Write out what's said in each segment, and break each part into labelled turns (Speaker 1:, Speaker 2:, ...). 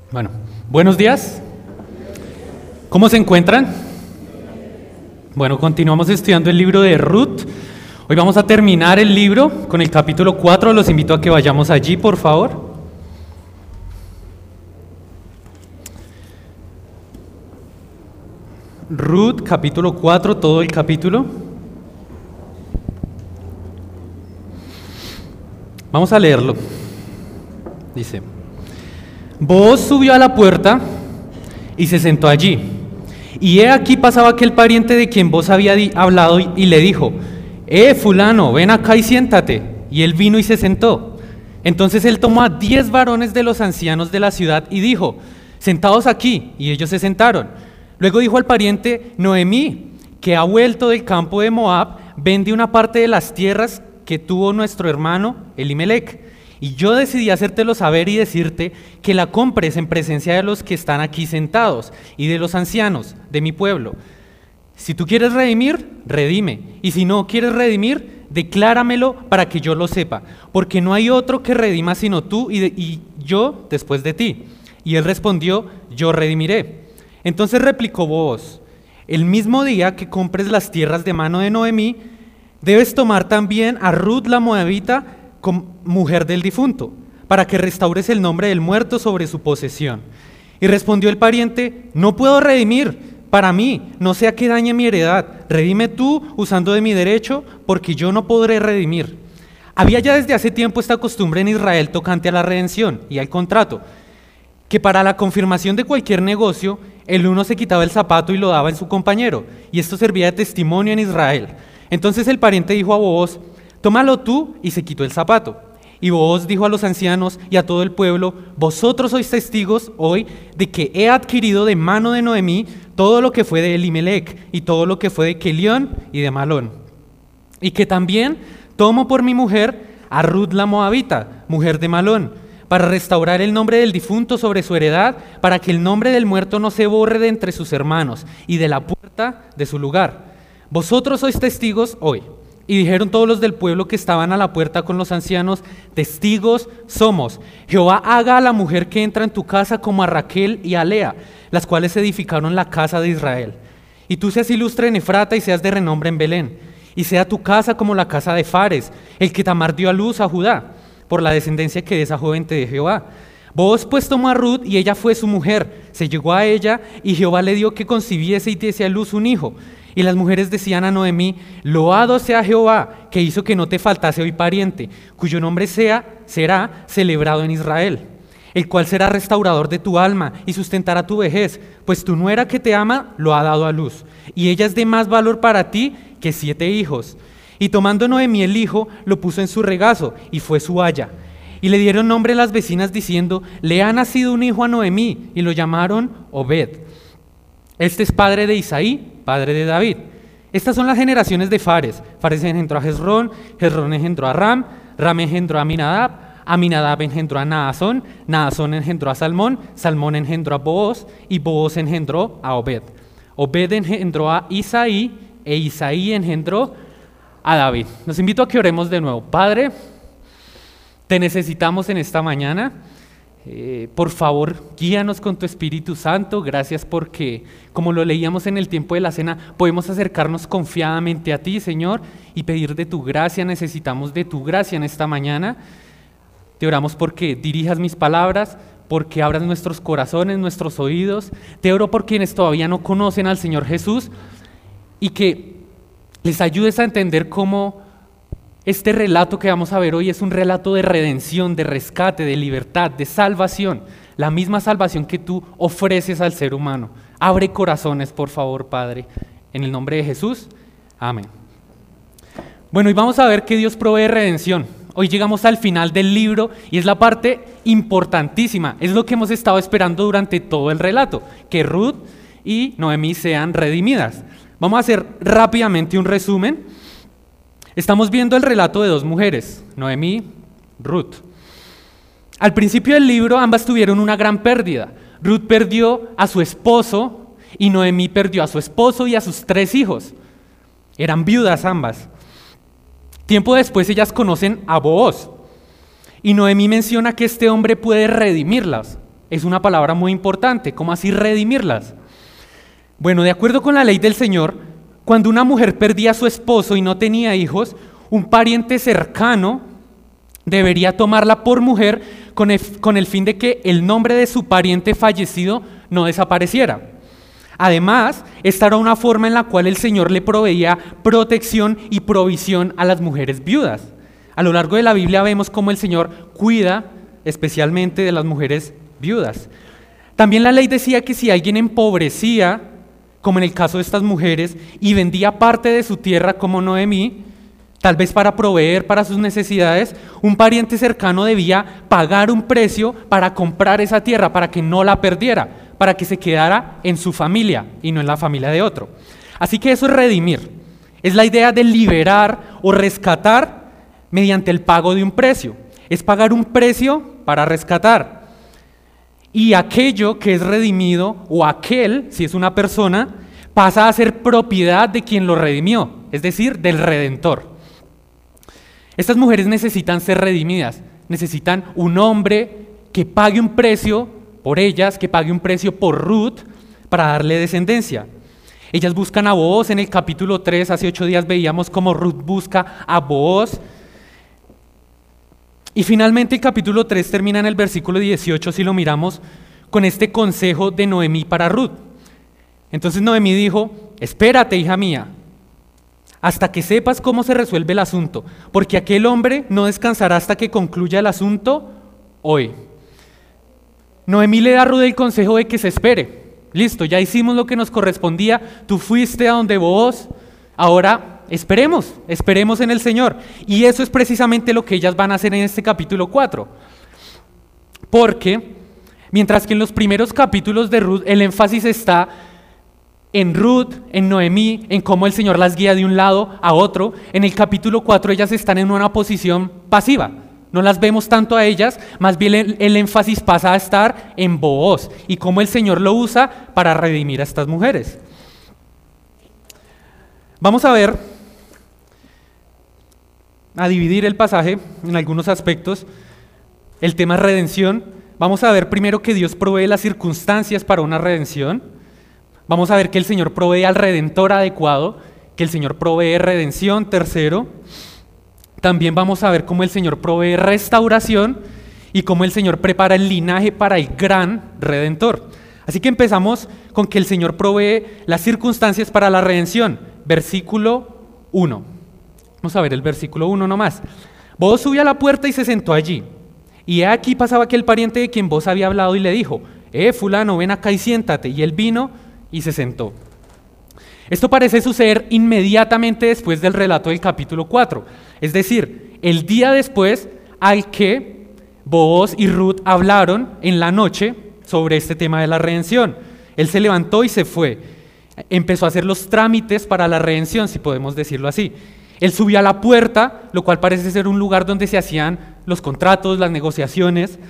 Speaker 1: Bueno, buenos días. ¿Cómo se encuentran? Bueno, continuamos estudiando el libro de Ruth. Hoy vamos a terminar el libro con el capítulo 4. Los invito a que vayamos allí, por favor. Ruth, capítulo 4, todo el capítulo. Vamos a leerlo. Dice: Booz subió a la puerta y se sentó allí. Y he aquí pasaba aquel pariente de quien Booz había hablado y le dijo: fulano, ven acá y siéntate. Y él vino y se sentó. Entonces él tomó a 10 varones de los ancianos de la ciudad y dijo: sentaos aquí. Y ellos se sentaron. Luego dijo al pariente: Noemí, que ha vuelto del campo de Moab, vende una parte de las tierras que tuvo nuestro hermano Elimelec. Y yo decidí hacértelo saber y decirte que la compres en presencia de los que están aquí sentados y de los ancianos de mi pueblo. Si tú quieres redimir, redime. Y si no quieres redimir, decláramelo para que yo lo sepa. Porque no hay otro que redima sino tú y yo después de ti. Y él respondió: yo redimiré. Entonces replicó Booz: el mismo día que compres las tierras de mano de Noemí, debes tomar también a Ruth la moabita, mujer del difunto, para que restaures el nombre del muerto sobre su posesión. Y respondió el pariente: no puedo redimir para mí, no sea que dañe mi heredad. Redime tú usando de mi derecho, porque yo no podré redimir. Había ya desde hace tiempo esta costumbre en Israel tocante a la redención y al contrato, que para la confirmación de cualquier negocio, el uno se quitaba el zapato y lo daba en su compañero, y esto servía de testimonio en Israel. Entonces el pariente dijo a Booz: tómalo tú, y se quitó el zapato. Y Booz dijo a los ancianos y a todo el pueblo: vosotros sois testigos hoy de que he adquirido de mano de Noemí todo lo que fue de Elimelec y todo lo que fue de Kelión y de Malón. Y que también tomo por mi mujer a Ruth la moabita, mujer de Malón, para restaurar el nombre del difunto sobre su heredad, para que el nombre del muerto no se borre de entre sus hermanos y de la puerta de su lugar. Vosotros sois testigos hoy. Y dijeron todos los del pueblo que estaban a la puerta con los ancianos: testigos somos. Jehová haga a la mujer que entra en tu casa como a Raquel y a Lea, las cuales edificaron la casa de Israel. Y tú seas ilustre en Efrata y seas de renombre en Belén. Y sea tu casa como la casa de Fares, el que Tamar dio a luz a Judá, por la descendencia que de esa joven te dé Jehová. Booz pues tomó a Ruth y ella fue su mujer. Se llegó a ella y Jehová le dio que concibiese y diese a luz un hijo. Y las mujeres decían a Noemí: loado sea Jehová, que hizo que no te faltase hoy pariente, cuyo nombre será celebrado en Israel, el cual será restaurador de tu alma y sustentará tu vejez, pues tu nuera que te ama lo ha dado a luz, y ella es de más valor para ti que 7 hijos. Y tomando Noemí el hijo, lo puso en su regazo, y fue su haya. Y le dieron nombre las vecinas diciendo: le ha nacido un hijo a Noemí, y lo llamaron Obed. Este es padre de Isaí, padre de David. Estas son las generaciones de Fares. Fares engendró a Hezrón, Hezrón engendró a Ram, Ram engendró a Aminadab, Aminadab engendró a Naasón, Naasón engendró a Salmón, Salmón engendró a Booz, y Booz engendró a Obed. Obed engendró a Isaí, e Isaí engendró a David. Los invito a que oremos de nuevo. Padre, te necesitamos en esta mañana. Por favor, guíanos con tu Espíritu Santo. Gracias porque, como lo leíamos en el tiempo de la cena, podemos acercarnos confiadamente a ti, Señor, y pedir de tu gracia. Necesitamos de tu gracia en esta mañana. Te oramos porque dirijas mis palabras, porque abras nuestros corazones, nuestros oídos. Te oro por quienes todavía no conocen al Señor Jesús y que les ayudes a entender cómo este relato que vamos a ver hoy es un relato de redención, de rescate, de libertad, de salvación, la misma salvación que tú ofreces al ser humano. Abre corazones, por favor, Padre, en el nombre de Jesús. Amén. Bueno, y vamos a ver que Dios provee redención. Hoy llegamos al final del libro y es la parte importantísima, es lo que hemos estado esperando durante todo el relato, que Ruth y Noemí sean redimidas. Vamos a hacer rápidamente un resumen. Estamos viendo el relato de 2 mujeres, Noemí, Ruth. Al principio del libro ambas tuvieron una gran pérdida. Ruth perdió a su esposo y Noemí perdió a su esposo y a sus 3 hijos. Eran viudas ambas. Tiempo después ellas conocen a Booz y Noemí menciona que este hombre puede redimirlas. es una palabra muy importante. ¿Cómo así redimirlas? Bueno, de acuerdo con la ley del Señor, cuando una mujer perdía a su esposo y no tenía hijos, un pariente cercano debería tomarla por mujer con el fin de que el nombre de su pariente fallecido no desapareciera. Además, esta era una forma en la cual el Señor le proveía protección y provisión a las mujeres viudas. A lo largo de la Biblia vemos cómo el Señor cuida especialmente de las mujeres viudas. También la ley decía que si alguien empobrecía, como en el caso de estas mujeres, y vendía parte de su tierra como Noemí, tal vez para proveer para sus necesidades, un pariente cercano debía pagar un precio para comprar esa tierra, para que no la perdiera, para que se quedara en su familia y no en la familia de otro. Así que eso es redimir. Es la idea de liberar o rescatar mediante el pago de un precio. Es pagar un precio para rescatar. Y aquello que es redimido, o aquel, si es una persona, pasa a ser propiedad de quien lo redimió, es decir, del Redentor. Estas mujeres necesitan ser redimidas, necesitan un hombre que pague un precio por ellas, que pague un precio por Ruth para darle descendencia. Ellas buscan a Booz. En el capítulo 3, hace 8 días veíamos cómo Ruth busca a Booz. Y finalmente el capítulo 3 termina en el versículo 18, si lo miramos, con este consejo de Noemí para Ruth. Entonces Noemí dijo: espérate, hija mía, hasta que sepas cómo se resuelve el asunto, porque aquel hombre no descansará hasta que concluya el asunto hoy. Noemí le da a Ruth el consejo de que se espere. Listo, ya hicimos lo que nos correspondía, tú fuiste a donde Booz, ahora esperemos en el Señor. Y eso es precisamente lo que ellas van a hacer en este capítulo 4. Porque, mientras que en los primeros capítulos de Ruth el énfasis está en Ruth, en Noemí, en cómo el Señor las guía de un lado a otro, en el capítulo 4 ellas están en una posición pasiva. No las vemos tanto a ellas, más bien el énfasis pasa a estar en Booz y cómo el Señor lo usa para redimir a estas mujeres. Vamos a dividir el pasaje en algunos aspectos. El tema es redención. Vamos a ver primero que Dios provee las circunstancias para una redención. Vamos a ver que el Señor provee al Redentor adecuado, que el Señor provee redención. Tercero, también vamos a ver cómo el Señor provee restauración y cómo el Señor prepara el linaje para el gran Redentor. Así que empezamos con que el Señor provee las circunstancias para la redención. Versículo 1. Vamos a ver el versículo 1 nomás. Booz subió a la puerta y se sentó allí. Y he aquí pasaba aquel pariente de quien Booz había hablado y le dijo: fulano, ven acá y siéntate. Y él vino y se sentó. Esto parece suceder inmediatamente después del relato del capítulo 4, es decir, el día después al que Booz y Ruth hablaron en la noche sobre este tema de la redención. Él se levantó y se fue, empezó a hacer los trámites para la redención, si podemos decirlo así. Él subió a la puerta, lo cual parece ser un lugar donde se hacían los contratos, las negociaciones.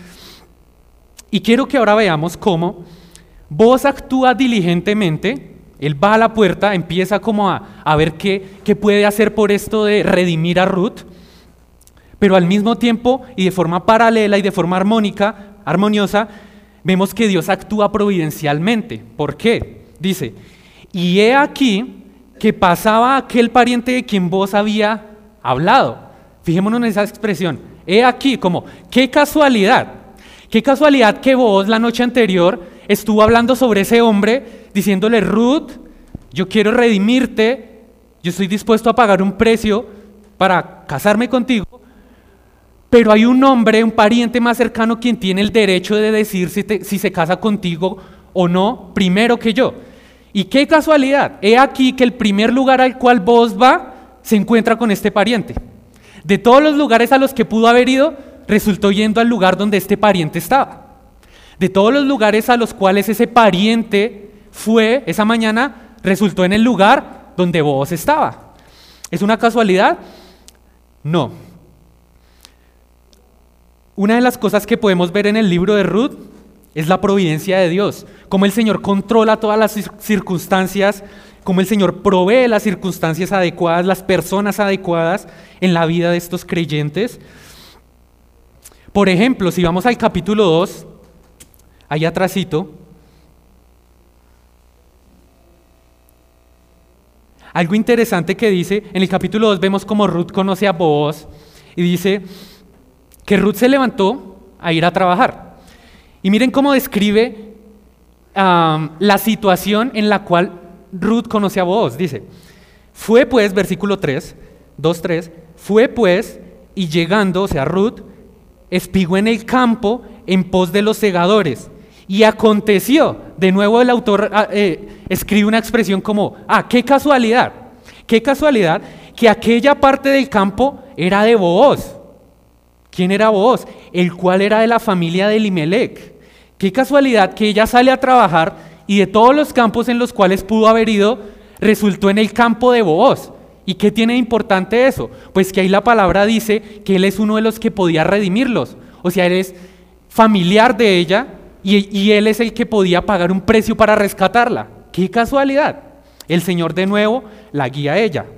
Speaker 1: Y quiero que ahora veamos cómo Booz actúa diligentemente. Él va a la puerta, empieza como a ver qué puede hacer por esto de redimir a Ruth, pero al mismo tiempo y de forma paralela y de forma armoniosa, vemos que Dios actúa providencialmente. ¿Por qué? Dice: y he aquí que pasaba aquel pariente de quien Booz había hablado. Fijémonos en esa expresión, he aquí, como qué casualidad que Booz la noche anterior estuvo hablando sobre ese hombre, diciéndole: Ruth, yo quiero redimirte, yo estoy dispuesto a pagar un precio para casarme contigo, pero hay un hombre, un pariente más cercano, quien tiene el derecho de decir si se casa contigo o no primero que yo. Y qué casualidad, he aquí que el primer lugar al cual Booz va se encuentra con este pariente. De todos los lugares a los que pudo haber ido, resultó yendo al lugar donde este pariente estaba. De todos los lugares a los cuales ese pariente fue esa mañana, resultó en el lugar donde Booz estaba. ¿Es una casualidad? No. Una de las cosas que podemos ver en el libro de Ruth es la providencia de Dios, cómo el Señor controla todas las circunstancias, cómo el Señor provee las circunstancias adecuadas, las personas adecuadas en la vida de estos creyentes. Por ejemplo, si vamos al capítulo 2, Ahí atrásito. Algo interesante que dice, en el capítulo 2 vemos como Ruth conoce a Booz y dice que Ruth se levantó a ir a trabajar. Y miren cómo describe la situación en la cual Ruth conoce a Booz. Dice, fue pues, versículo 3, 2:3, fue pues y llegando, o sea, Ruth, espigó en el campo en pos de los segadores. Y aconteció, de nuevo el autor escribe una expresión como, qué casualidad que aquella parte del campo era de Booz. ¿Quién era Booz? El cual era de la familia de Elimelec. Qué casualidad que ella sale a trabajar y de todos los campos en los cuales pudo haber ido, resultó en el campo de Booz. ¿Y qué tiene de importante eso? Pues que ahí la palabra dice que él es uno de los que podía redimirlos. O sea, él es familiar de ella y él es el que podía pagar un precio para rescatarla. ¡Qué casualidad! El Señor de nuevo la guía a ella.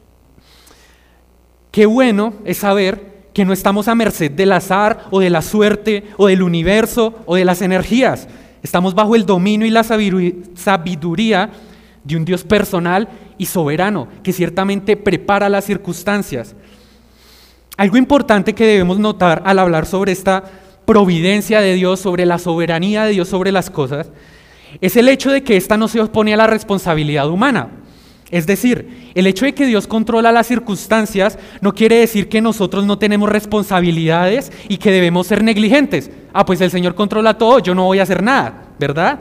Speaker 1: Qué bueno es saber que no estamos a merced del azar o de la suerte o del universo o de las energías. Estamos bajo el dominio y la sabiduría de un Dios personal y soberano que ciertamente prepara las circunstancias. Algo importante que debemos notar al hablar sobre esta providencia de Dios, sobre la soberanía de Dios sobre las cosas, es el hecho de que ésta no se opone a la responsabilidad humana. Es decir, el hecho de que Dios controla las circunstancias no quiere decir que nosotros no tenemos responsabilidades y que debemos ser negligentes. Pues el Señor controla todo, yo no voy a hacer nada, ¿verdad?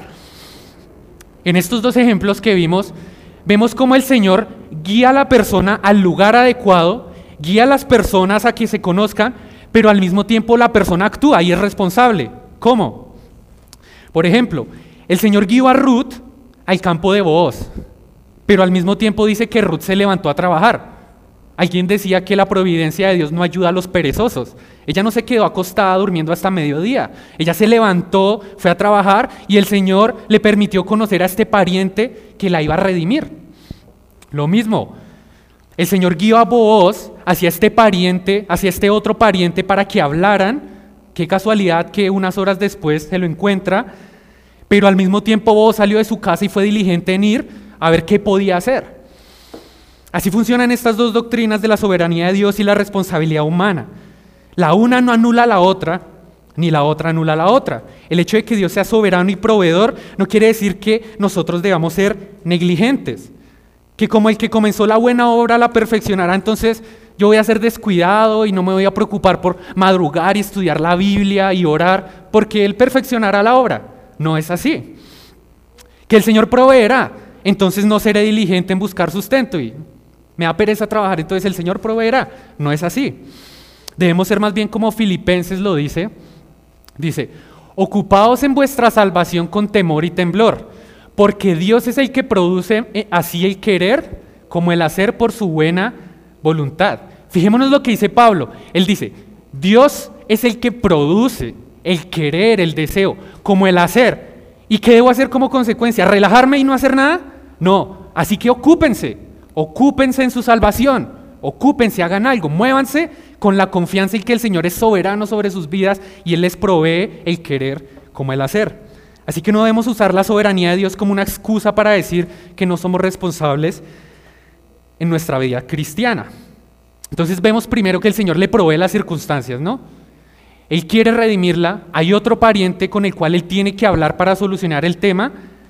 Speaker 1: En estos dos ejemplos que vemos cómo el Señor guía a la persona al lugar adecuado, guía a las personas a que se conozcan, pero al mismo tiempo la persona actúa y es responsable. ¿Cómo? Por ejemplo, el Señor guió a Ruth al campo de Booz, pero al mismo tiempo dice que Ruth se levantó a trabajar. Alguien decía que la providencia de Dios no ayuda a los perezosos. Ella no se quedó acostada durmiendo hasta mediodía. Ella se levantó, fue a trabajar y el Señor le permitió conocer a este pariente que la iba a redimir. Lo mismo, el Señor guió a Booz hacia este pariente, hacia este otro pariente para que hablaran. Qué casualidad que unas horas después se lo encuentra, pero al mismo tiempo Booz salió de su casa y fue diligente en ir a ver qué podía hacer. Así funcionan estas dos doctrinas de la soberanía de Dios y la responsabilidad humana. La una no anula a la otra, ni la otra anula a la otra. El hecho de que Dios sea soberano y proveedor no quiere decir que nosotros debamos ser negligentes. Que como el que comenzó la buena obra la perfeccionará, entonces yo voy a ser descuidado y no me voy a preocupar por madrugar y estudiar la Biblia y orar, porque Él perfeccionará la obra. No es así. Que el Señor proveerá, entonces no seré diligente en buscar sustento y me da pereza trabajar, entonces el Señor proveerá. No es así. Debemos ser más bien como Filipenses lo dice. Dice, ocupaos en vuestra salvación con temor y temblor, porque Dios es el que produce así el querer como el hacer por su buena voluntad. Fijémonos lo que dice Pablo. Él dice, Dios es el que produce el querer, el deseo, como el hacer. ¿Y qué debo hacer como consecuencia? ¿Relajarme y no hacer nada? No, así que ocúpense en su salvación, ocúpense, hagan algo, muévanse con la confianza en que el Señor es soberano sobre sus vidas y Él les provee el querer como el hacer. Así que no debemos usar la soberanía de Dios como una excusa para decir que no somos responsables en nuestra vida cristiana. Entonces vemos primero que el Señor le provee las circunstancias, ¿no? Él quiere redimirla, hay otro pariente con el cual Él tiene que hablar para solucionar el tema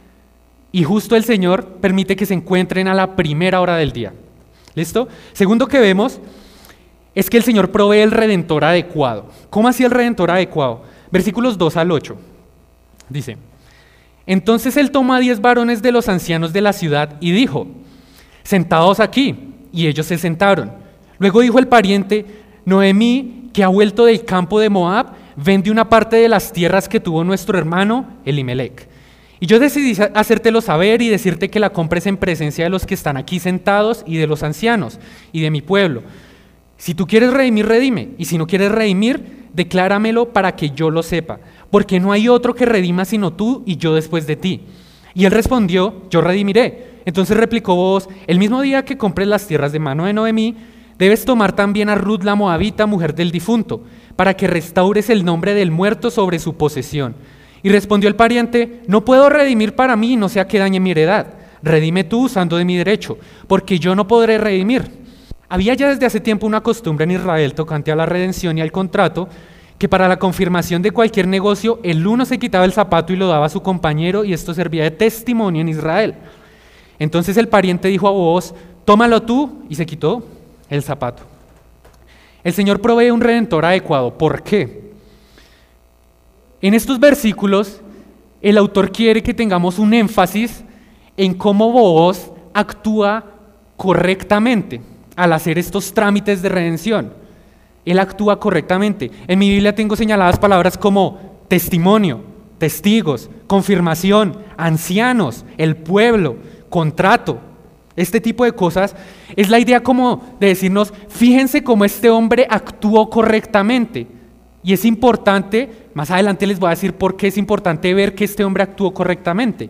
Speaker 1: y justo el Señor permite que se encuentren a la primera hora del día. ¿Listo? Segundo que vemos es que el Señor provee el redentor adecuado. ¿Cómo así el redentor adecuado? Versículos 2 al 8. Dice, entonces Él tomó a 10 varones de los ancianos de la ciudad y dijo, sentados aquí, y ellos se sentaron. Luego dijo el pariente, Noemí, que ha vuelto del campo de Moab, vende una parte de las tierras que tuvo nuestro hermano Elimelec. Y yo decidí hacértelo saber y decirte que la compres en presencia de los que están aquí sentados y de los ancianos y de mi pueblo. Si tú quieres redimir, redime, y si no quieres redimir, decláramelo para que yo lo sepa, porque no hay otro que redima sino tú y yo después de ti. Y él respondió, yo redimiré. Entonces replicó Booz, el mismo día que compres las tierras de mano de Noemí, debes tomar también a Ruth la moabita, mujer del difunto, para que restaures el nombre del muerto sobre su posesión. Y respondió el pariente: no puedo redimir para mí, no sea que dañe mi heredad. Redime tú usando de mi derecho, porque yo no podré redimir. Había ya desde hace tiempo una costumbre en Israel tocante a la redención y al contrato, que para la confirmación de cualquier negocio, el uno se quitaba el zapato y lo daba a su compañero, y esto servía de testimonio en Israel. Entonces el pariente dijo a Booz: tómalo tú, y se quitó el zapato. El Señor provee un redentor adecuado. ¿Por qué? En estos versículos, el autor quiere que tengamos un énfasis en cómo Booz actúa correctamente al hacer estos trámites de redención. Él actúa correctamente. En mi Biblia tengo señaladas palabras como testimonio, testigos, confirmación, ancianos, el pueblo, contrato. Este tipo de cosas es la idea como de decirnos: fíjense cómo este hombre actuó correctamente. Y es importante, más adelante les voy a decir por qué es importante ver que este hombre actuó correctamente.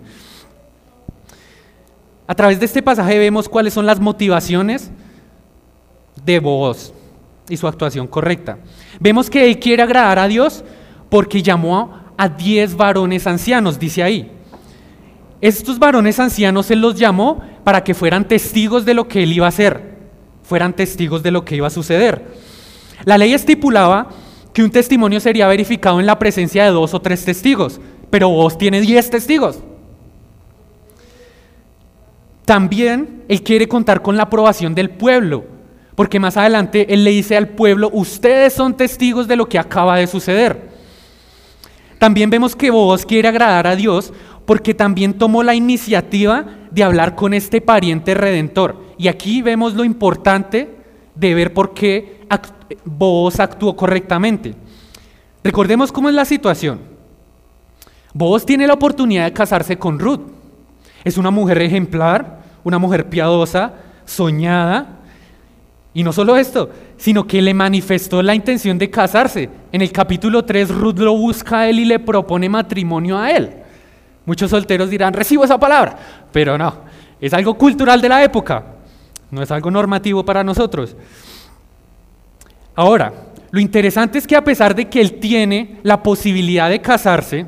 Speaker 1: A través de este pasaje vemos cuáles son las motivaciones de Booz y su actuación correcta. Vemos que él quiere agradar a Dios porque llamó a 10 varones ancianos, dice ahí. Estos varones ancianos él los llamó para que fueran testigos de lo que él iba a hacer, fueran testigos de lo que iba a suceder. La ley estipulaba que un testimonio sería verificado en la presencia de 2 o 3 testigos, pero Booz tiene 10 testigos. También él quiere contar con la aprobación del pueblo, porque más adelante él le dice al pueblo: ustedes son testigos de lo que acaba de suceder. También vemos que Booz quiere agradar a Dios porque también tomó la iniciativa de hablar con este pariente redentor. Y aquí vemos lo importante de ver por qué Booz actuó correctamente. Recordemos cómo es la situación. Booz tiene la oportunidad de casarse con Ruth. Es una mujer ejemplar, una mujer piadosa, soñada. Y no solo esto, sino que le manifestó la intención de casarse. En el capítulo 3, Ruth lo busca a él y le propone matrimonio a él. Muchos solteros dirán: recibo esa palabra, pero no, es algo cultural de la época, no es algo normativo para nosotros. Ahora, lo interesante es que a pesar de que él tiene la posibilidad de casarse,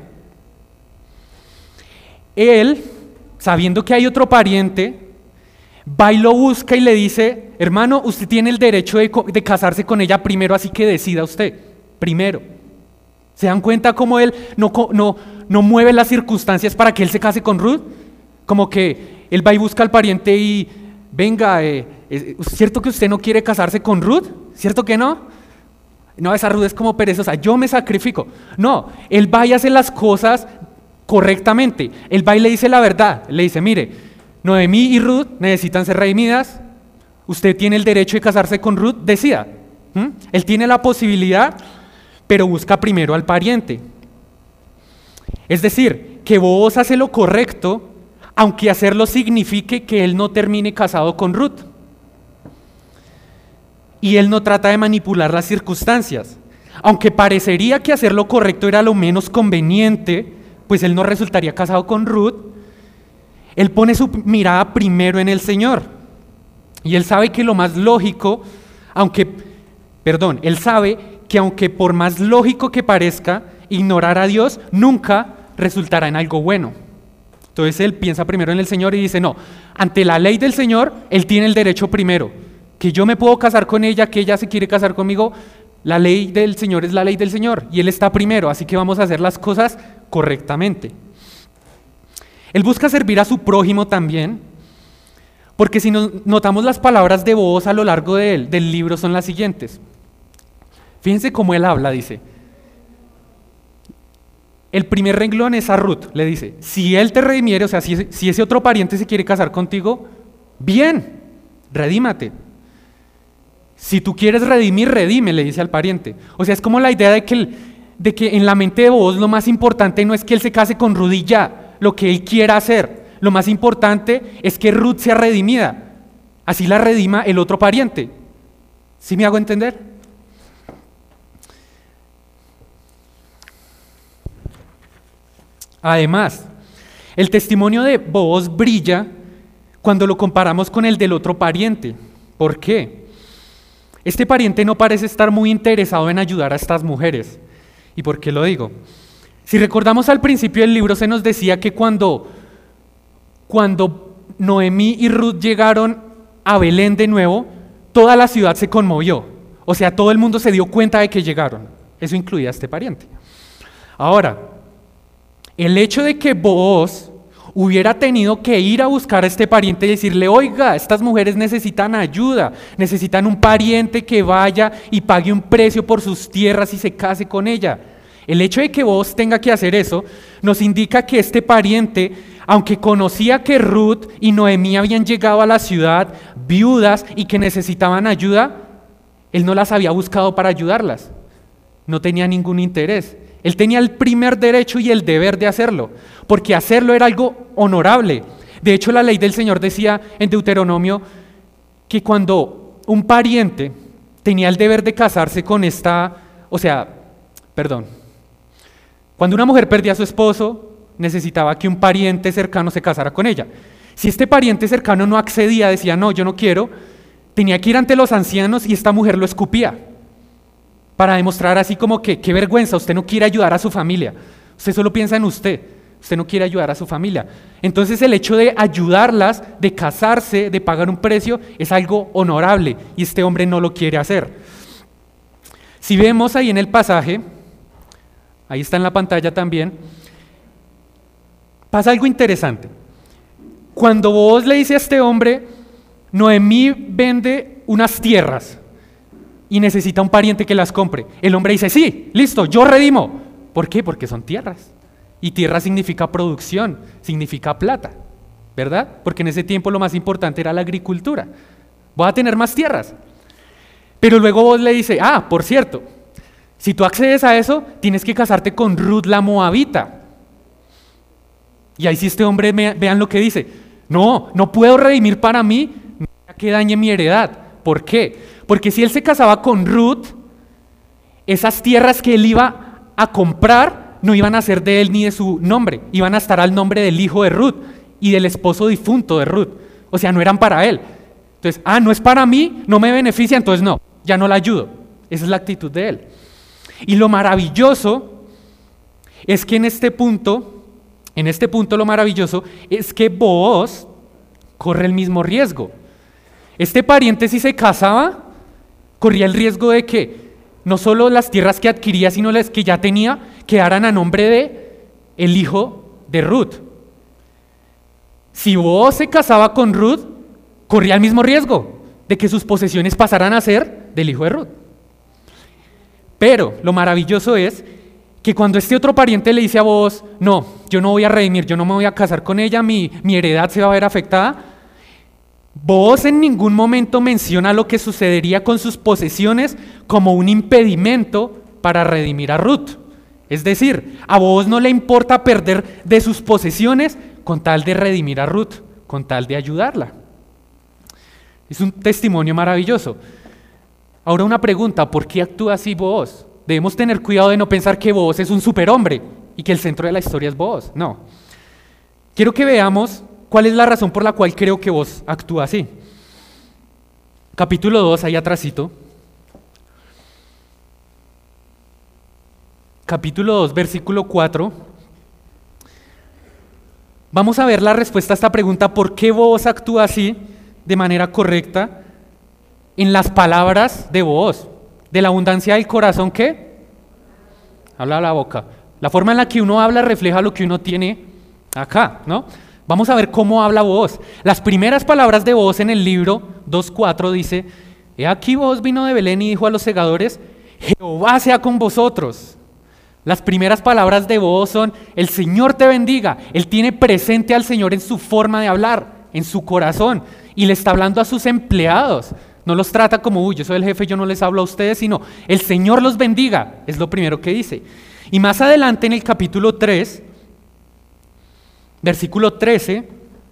Speaker 1: él, sabiendo que hay otro pariente, va y lo busca y le dice: hermano, usted tiene el derecho de casarse con ella primero, así que decida usted, primero. ¿Se dan cuenta cómo él no mueve las circunstancias para que él se case con Ruth? Como que él va y busca al pariente y: venga, ¿es cierto que usted no quiere casarse con Ruth? ¿Cierto que no? No, esa Ruth es como perezosa, yo me sacrifico. No, él va y hace las cosas correctamente. Él va y le dice la verdad, le dice: mire, Noemí y Ruth necesitan ser redimidas, usted tiene el derecho de casarse con Ruth, decida. Él tiene la posibilidad, pero busca primero al pariente. Es decir, que Booz hace lo correcto, aunque hacerlo signifique que él no termine casado con Ruth. Y él no trata de manipular las circunstancias. Aunque parecería que hacer lo correcto era lo menos conveniente, pues él no resultaría casado con Ruth, él pone su mirada primero en el Señor. Y él sabe que lo más lógico, él sabe que aunque por más lógico que parezca, ignorar a Dios nunca resultará en algo bueno. Entonces él piensa primero en el Señor y dice: no, ante la ley del Señor, él tiene el derecho primero. Que yo me puedo casar con ella, que ella se quiere casar conmigo, la ley del Señor es la ley del Señor y él está primero, así que vamos a hacer las cosas correctamente. Él busca servir a su prójimo también, porque si notamos las palabras de Booz a lo largo del libro son las siguientes. Fíjense cómo él habla, dice. El primer renglón es a Ruth, le dice: si él te redimiere, o sea, si ese otro pariente se quiere casar contigo, bien, redímate. Si tú quieres redimir, redime, le dice al pariente. O sea, es como la idea de que en la mente de Booz lo más importante no es que él se case con Ruth y ya, lo que él quiera hacer. Lo más importante es que Ruth sea redimida. Así la redima el otro pariente. ¿Sí me hago entender? Además, el testimonio de Booz brilla cuando lo comparamos con el del otro pariente. ¿Por qué? Este pariente no parece estar muy interesado en ayudar a estas mujeres. ¿Y por qué lo digo? Si recordamos al principio del libro se nos decía que cuando Noemí y Ruth llegaron a Belén de nuevo, toda la ciudad se conmovió. O sea, todo el mundo se dio cuenta de que llegaron. Eso incluía a este pariente. Ahora, el hecho de que Booz hubiera tenido que ir a buscar a este pariente y decirle, oiga, estas mujeres necesitan ayuda, necesitan un pariente que vaya y pague un precio por sus tierras y se case con ella. El hecho de que Booz tenga que hacer eso nos indica que este pariente, aunque conocía que Ruth y Noemí habían llegado a la ciudad viudas y que necesitaban ayuda, él no las había buscado para ayudarlas. No tenía ningún interés. Él tenía el primer derecho y el deber de hacerlo, porque hacerlo era algo honorable. De hecho, la ley del Señor decía en Deuteronomio que cuando un pariente tenía el deber de casarse con cuando una mujer perdía a su esposo, necesitaba que un pariente cercano se casara con ella. Si este pariente cercano no accedía, decía, no, yo no quiero, tenía que ir ante los ancianos y esta mujer lo escupía, para demostrar así como que, qué vergüenza, usted no quiere ayudar a su familia, usted solo piensa en usted no quiere ayudar a su familia. Entonces el hecho de ayudarlas, de casarse, de pagar un precio, es algo honorable y este hombre no lo quiere hacer. Si vemos ahí en el pasaje, ahí está en la pantalla también, pasa algo interesante. Cuando Booz le dice a este hombre, Noemí vende unas tierras y necesita un pariente que las compre. El hombre dice, sí, listo, yo redimo. ¿Por qué? Porque son tierras. Y tierra significa producción, significa plata, ¿verdad? Porque en ese tiempo lo más importante era la agricultura. Voy a tener más tierras. Pero luego Booz le dice, por cierto, si tú accedes a eso, tienes que casarte con Ruth la Moabita. Y ahí sí este hombre, vean lo que dice, no puedo redimir para mí que dañe mi heredad. ¿Por qué? Porque si él se casaba con Ruth, esas tierras que él iba a comprar no iban a ser de él ni de su nombre, iban a estar al nombre del hijo de Ruth y del esposo difunto de Ruth. O sea, no eran para él. Entonces, no es para mí, no me beneficia, entonces no, ya no la ayudo. Esa es la actitud de él. Y lo maravilloso es que en este punto lo maravilloso es que Booz corre el mismo riesgo. Este pariente, si se casaba, corría el riesgo de que no solo las tierras que adquiría, sino las que ya tenía, quedaran a nombre de el hijo de Ruth. Si Booz se casaba con Ruth, corría el mismo riesgo de que sus posesiones pasaran a ser del hijo de Ruth. Pero lo maravilloso es que cuando este otro pariente le dice a Booz, no, yo no voy a redimir, yo no me voy a casar con ella, mi heredad se va a ver afectada, Booz en ningún momento menciona lo que sucedería con sus posesiones como un impedimento para redimir a Ruth. Es decir, a Booz no le importa perder de sus posesiones con tal de redimir a Ruth, con tal de ayudarla. Es un testimonio maravilloso. Ahora una pregunta, ¿por qué actúa así Booz? Debemos tener cuidado de no pensar que Booz es un superhombre y que el centro de la historia es Booz. No. Quiero que veamos cuál es la razón por la cual creo que Booz actúa así. Capítulo 2, ahí atrásito. Capítulo 2, versículo 4. Vamos a ver la respuesta a esta pregunta, ¿por qué Booz actúa así de manera correcta? En las palabras de Booz, de la abundancia del corazón, ¿qué? Habla la boca. La forma en la que uno habla refleja lo que uno tiene acá, ¿no? Vamos a ver cómo habla Booz. Las primeras palabras de Booz en el libro 2:4 dice, he aquí Booz vino de Belén y dijo a los segadores, Jehová sea con vosotros. Las primeras palabras de Booz son, el Señor te bendiga. Él tiene presente al Señor en su forma de hablar, en su corazón, y le está hablando a sus empleados. No los trata como, yo soy el jefe, yo no les hablo a ustedes, sino el Señor los bendiga, es lo primero que dice. Y más adelante en el capítulo 3, versículo 13,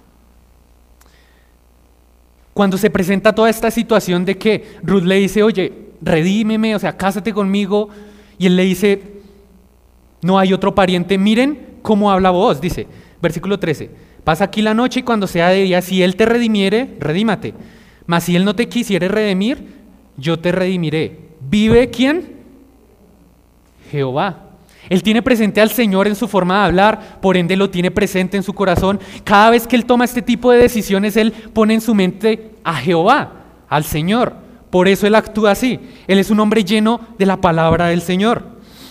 Speaker 1: cuando se presenta toda esta situación de que Ruth le dice, oye, redímeme, o sea, cásate conmigo, y él le dice, no hay otro pariente, miren cómo habla Booz, dice, versículo 13, pasa aquí la noche y cuando sea de día, si él te redimiere, redímate. Mas si él no te quisiere redimir, yo te redimiré. ¿Vive quién? Jehová. Él tiene presente al Señor en su forma de hablar, por ende lo tiene presente en su corazón. Cada vez que él toma este tipo de decisiones, él pone en su mente a Jehová, al Señor. Por eso él actúa así. Él es un hombre lleno de la palabra del Señor.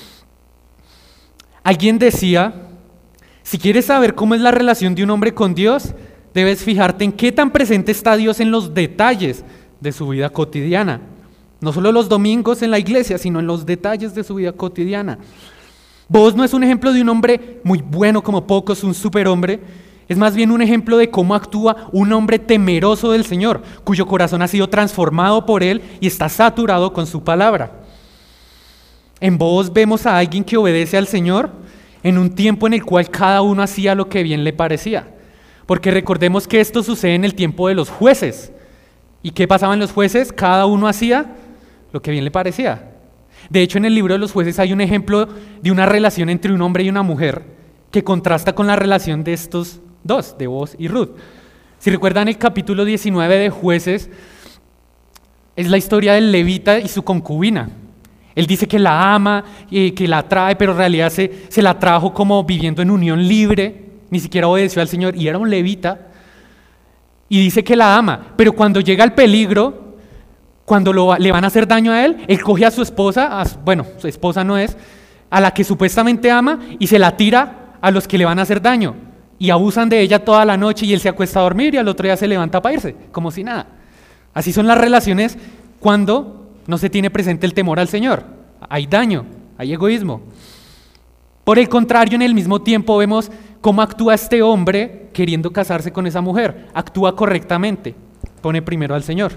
Speaker 1: Alguien decía, si quieres saber cómo es la relación de un hombre con Dios, debes fijarte en qué tan presente está Dios en los detalles de su vida cotidiana. No solo los domingos en la iglesia, sino en los detalles de su vida cotidiana. Booz no es un ejemplo de un hombre muy bueno como pocos, un superhombre. Es más bien un ejemplo de cómo actúa un hombre temeroso del Señor, cuyo corazón ha sido transformado por Él y está saturado con su palabra. En Booz vemos a alguien que obedece al Señor en un tiempo en el cual cada uno hacía lo que bien le parecía. Porque recordemos que esto sucede en el tiempo de los jueces. ¿Y qué pasaba en los jueces? Cada uno hacía lo que bien le parecía. De hecho, en el libro de los jueces hay un ejemplo de una relación entre un hombre y una mujer que contrasta con la relación de estos dos, de Booz y Ruth. Si recuerdan el capítulo 19 de Jueces, es la historia del levita y su concubina. Él dice que la ama y que la trae, pero en realidad se la trajo como viviendo en unión libre, ni siquiera obedeció al Señor y era un levita. Y dice que la ama, pero cuando llega el peligro, cuando le van a hacer daño a él coge a su esposa, bueno, su esposa no es, a la que supuestamente ama y se la tira a los que le van a hacer daño. Y abusan de ella toda la noche y él se acuesta a dormir y al otro día se levanta para irse, como si nada. Así son las relaciones cuando no se tiene presente el temor al Señor. Hay daño, hay egoísmo. Por el contrario, en el mismo tiempo vemos cómo actúa este hombre queriendo casarse con esa mujer. Actúa correctamente, pone primero al Señor.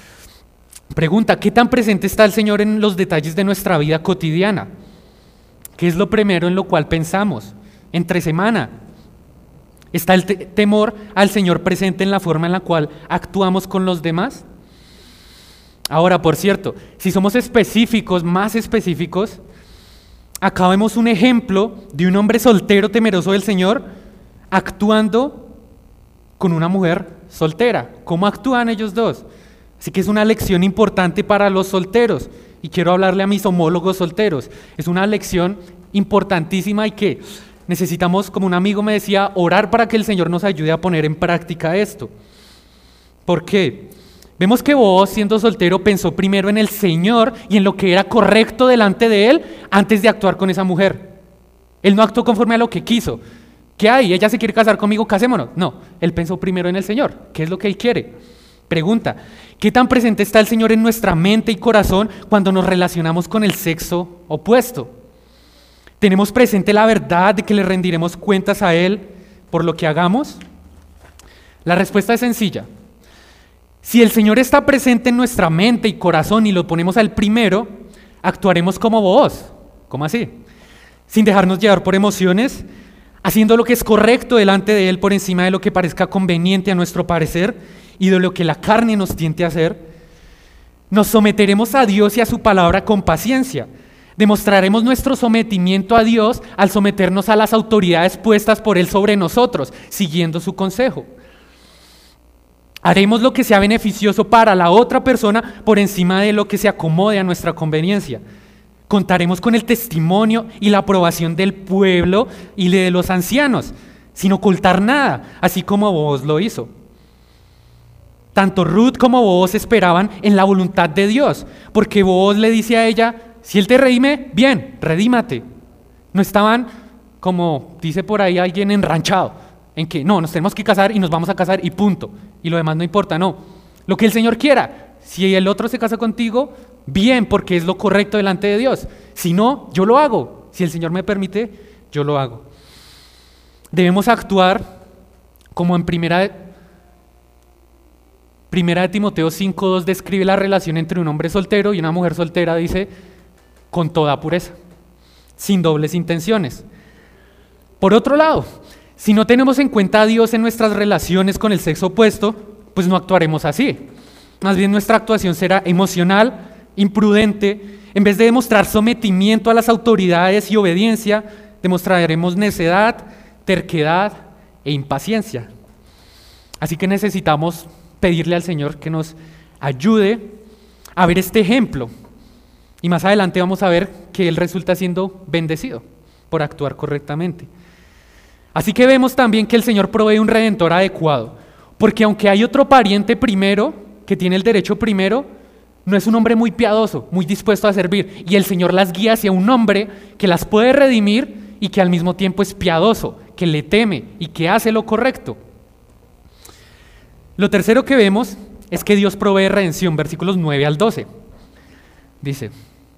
Speaker 1: Pregunta, ¿qué tan presente está el Señor en los detalles de nuestra vida cotidiana? ¿Qué es lo primero en lo cual pensamos? Entre semana, ¿está el temor al Señor presente en la forma en la cual actuamos con los demás? Ahora, por cierto, si somos específicos, más específicos, acá vemos un ejemplo de un hombre soltero temeroso del Señor actuando con una mujer soltera. ¿Cómo actúan ellos dos? Así que es una lección importante para los solteros y quiero hablarle a mis homólogos solteros. Es una lección importantísima y que necesitamos, como un amigo me decía, orar para que el Señor nos ayude a poner en práctica esto. ¿Por qué? Vemos que Booz, siendo soltero, pensó primero en el Señor y en lo que era correcto delante de él antes de actuar con esa mujer. Él no actuó conforme a lo que quiso. ¿Qué hay? ¿Ella se quiere casar conmigo? Casémonos. No, él pensó primero en el Señor. ¿Qué es lo que él quiere? Pregunta, ¿qué tan presente está el Señor en nuestra mente y corazón cuando nos relacionamos con el sexo opuesto? ¿Tenemos presente la verdad de que le rendiremos cuentas a Él por lo que hagamos? La respuesta es sencilla. Si el Señor está presente en nuestra mente y corazón y lo ponemos al primero, actuaremos como Booz. ¿Cómo así? Sin dejarnos llevar por emociones, haciendo lo que es correcto delante de Él por encima de lo que parezca conveniente a nuestro parecer y de lo que la carne nos tiente a hacer. Nos someteremos a Dios y a su palabra con paciencia. Demostraremos nuestro sometimiento a Dios al someternos a las autoridades puestas por Él sobre nosotros, siguiendo su consejo. Haremos lo que sea beneficioso para la otra persona por encima de lo que se acomode a nuestra conveniencia. Contaremos con el testimonio y la aprobación del pueblo y de los ancianos, sin ocultar nada, así como Booz lo hizo. Tanto Ruth como Booz esperaban en la voluntad de Dios, porque Booz le dice a ella, si Él te redime, bien, redímate. No estaban, como dice por ahí alguien, enranchado, en que no, nos tenemos que casar y nos vamos a casar y punto, y lo demás no importa, no. Lo que el Señor quiera, si el otro se casa contigo, bien, porque es lo correcto delante de Dios. Si no, yo lo hago. Si el Señor me permite, yo lo hago. Debemos actuar como en Primera de Timoteo 5:2 describe la relación entre un hombre soltero y una mujer soltera, dice, con toda pureza, sin dobles intenciones. Por otro lado, si no tenemos en cuenta a Dios en nuestras relaciones con el sexo opuesto, pues no actuaremos así. Más bien nuestra actuación será emocional, imprudente. En vez de demostrar sometimiento a las autoridades y obediencia, demostraremos necedad, terquedad e impaciencia. Así que necesitamos pedirle al Señor que nos ayude a ver este ejemplo. Y más adelante vamos a ver que Él resulta siendo bendecido. por actuar correctamente. Así que vemos también que el Señor provee un redentor adecuado, porque aunque hay otro pariente primero, que tiene el derecho primero, no es un hombre muy piadoso, muy dispuesto a servir, y el Señor las guía hacia un hombre que las puede redimir y que al mismo tiempo es piadoso, que le teme y que hace lo correcto. Lo tercero que vemos es que Dios provee redención, versículos 9 al 12. Dice,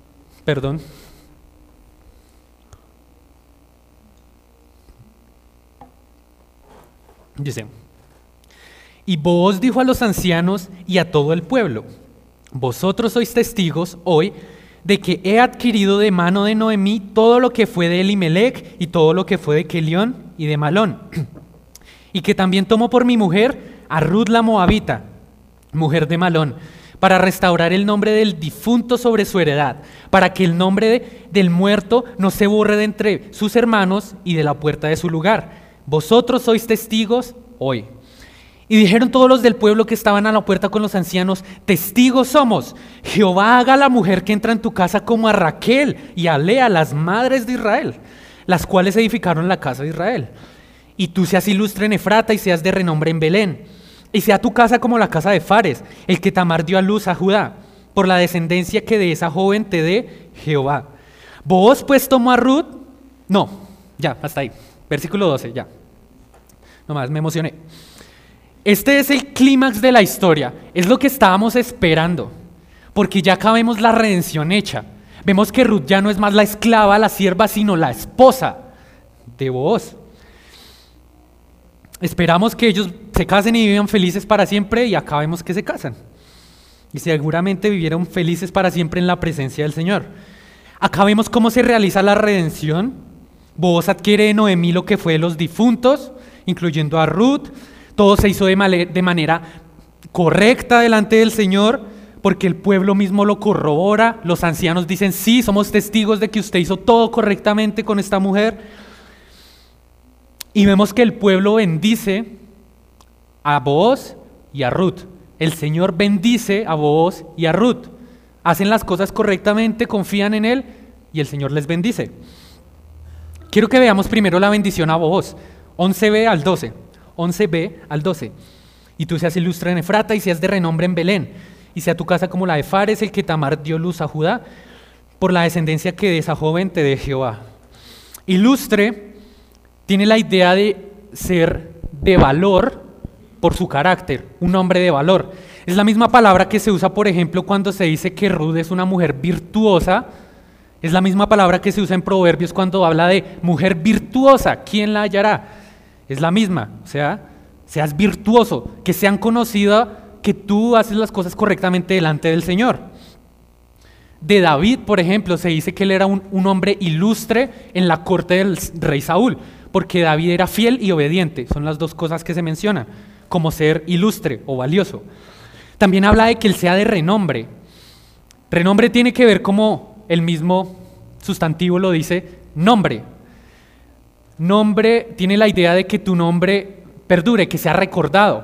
Speaker 1: y Booz dijo a los ancianos y a todo el pueblo: vosotros sois testigos hoy de que he adquirido de mano de Noemí todo lo que fue de Elimelec y todo lo que fue de Kelión y de Malón, y que también tomo por mi mujer a Ruth la Moabita, mujer de Malón, para restaurar el nombre del difunto sobre su heredad, para que el nombre del muerto no se borre de entre sus hermanos y de la puerta de su lugar. Vosotros sois testigos hoy. Y dijeron todos los del pueblo que estaban a la puerta con los ancianos: testigos somos. Jehová haga a la mujer que entra en tu casa como a Raquel y a Lea, las madres de Israel, las cuales edificaron la casa de Israel. Y tú seas ilustre en Efrata y seas de renombre en Belén. Y sea tu casa como la casa de Fares, el que Tamar dio a luz a Judá, por la descendencia que de esa joven te dé Jehová. Vos pues tomó a Ruth. No, ya, hasta ahí. Versículo 12, ya. Nomás me emocioné. Este es el clímax de la historia, es lo que estábamos esperando, porque ya acá vemos la redención hecha. Vemos que Ruth ya no es más la esclava, la sierva, sino la esposa de Booz. Esperamos que ellos se casen y vivan felices para siempre, y acá vemos que se casan. Y seguramente vivieron felices para siempre en la presencia del Señor. Acá vemos cómo se realiza la redención. Booz adquiere de Noemí lo que fue de los difuntos, incluyendo a Ruth. Todo se hizo de manera correcta delante del Señor, porque el pueblo mismo lo corrobora. Los ancianos dicen: sí, somos testigos de que usted hizo todo correctamente con esta mujer. Y vemos que el pueblo bendice a Booz y a Ruth. El Señor bendice a Booz y a Ruth. Hacen las cosas correctamente, confían en Él y el Señor les bendice. Quiero que veamos primero la bendición a Booz, 11b al 12. 11b al 12. Y tú seas ilustre en Efrata y seas de renombre en Belén, y sea tu casa como la de Fares, el que Tamar dio luz a Judá, por la descendencia que de esa joven te dé Jehová. Ilustre tiene la idea de ser de valor por su carácter, un hombre de valor. Es la misma palabra que se usa, por ejemplo, cuando se dice que Ruth es una mujer virtuosa. Es la misma palabra que se usa en Proverbios cuando habla de mujer virtuosa. ¿Quién la hallará? Es la misma, o sea, seas virtuoso, que sean conocido que tú haces las cosas correctamente delante del Señor. De David, por ejemplo, se dice que él era un hombre ilustre en la corte del rey Saúl, porque David era fiel y obediente. Son las dos cosas que se mencionan, como ser ilustre o valioso. También habla de que él sea de renombre. Renombre tiene que ver, como el mismo sustantivo lo dice, nombre. Nombre tiene la idea de que tu nombre perdure, que sea recordado.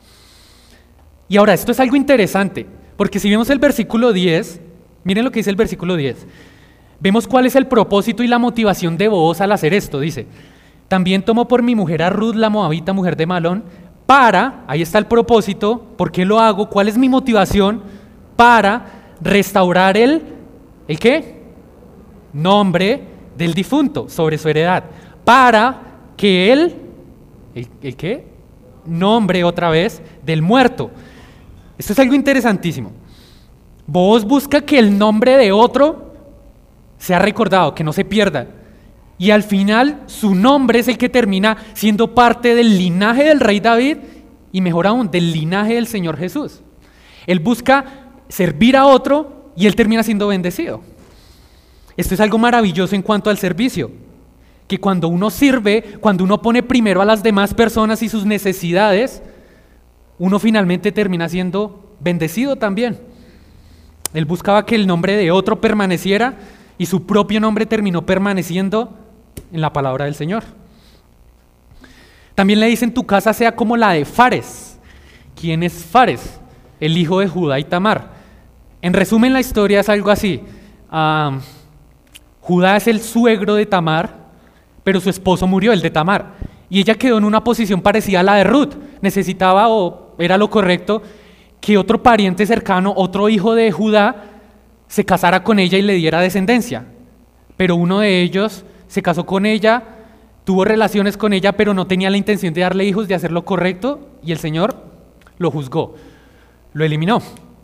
Speaker 1: Y ahora, esto es algo interesante, porque si vemos el versículo 10, miren lo que dice el versículo 10. Vemos cuál es el propósito y la motivación de Booz al hacer esto. Dice: también tomo por mi mujer a Ruth la Moabita, mujer de Malón, para, ahí está el propósito, ¿por qué lo hago? ¿Cuál es mi motivación? Para restaurar ¿el qué? Nombre del difunto sobre su heredad. Para que ¿el qué? Nombre otra vez del muerto. Esto es algo interesantísimo. Booz busca que el nombre de otro sea recordado, que no se pierda. Y al final su nombre es el que termina siendo parte del linaje del rey David y, mejor aún, del linaje del Señor Jesús. Él busca servir a otro y él termina siendo bendecido. Esto es algo maravilloso en cuanto al servicio, que cuando uno sirve, cuando uno pone primero a las demás personas y sus necesidades, uno finalmente termina siendo bendecido también. Él buscaba que el nombre de otro permaneciera y su propio nombre terminó permaneciendo en la palabra del Señor. También le dicen: tu casa sea como la de Fares. ¿Quién es Fares? El hijo de Judá y Tamar. En resumen, la historia es algo así. Judá es el suegro de Tamar, pero su esposo murió, el de Tamar, y ella quedó en una posición parecida a la de Ruth. Necesitaba, o era lo correcto, que otro pariente cercano, otro hijo de Judá, se casara con ella y le diera descendencia. Pero uno de ellos se casó con ella, tuvo relaciones con ella, pero no tenía la intención de darle hijos, de hacer lo correcto, y el Señor lo juzgó, lo eliminó.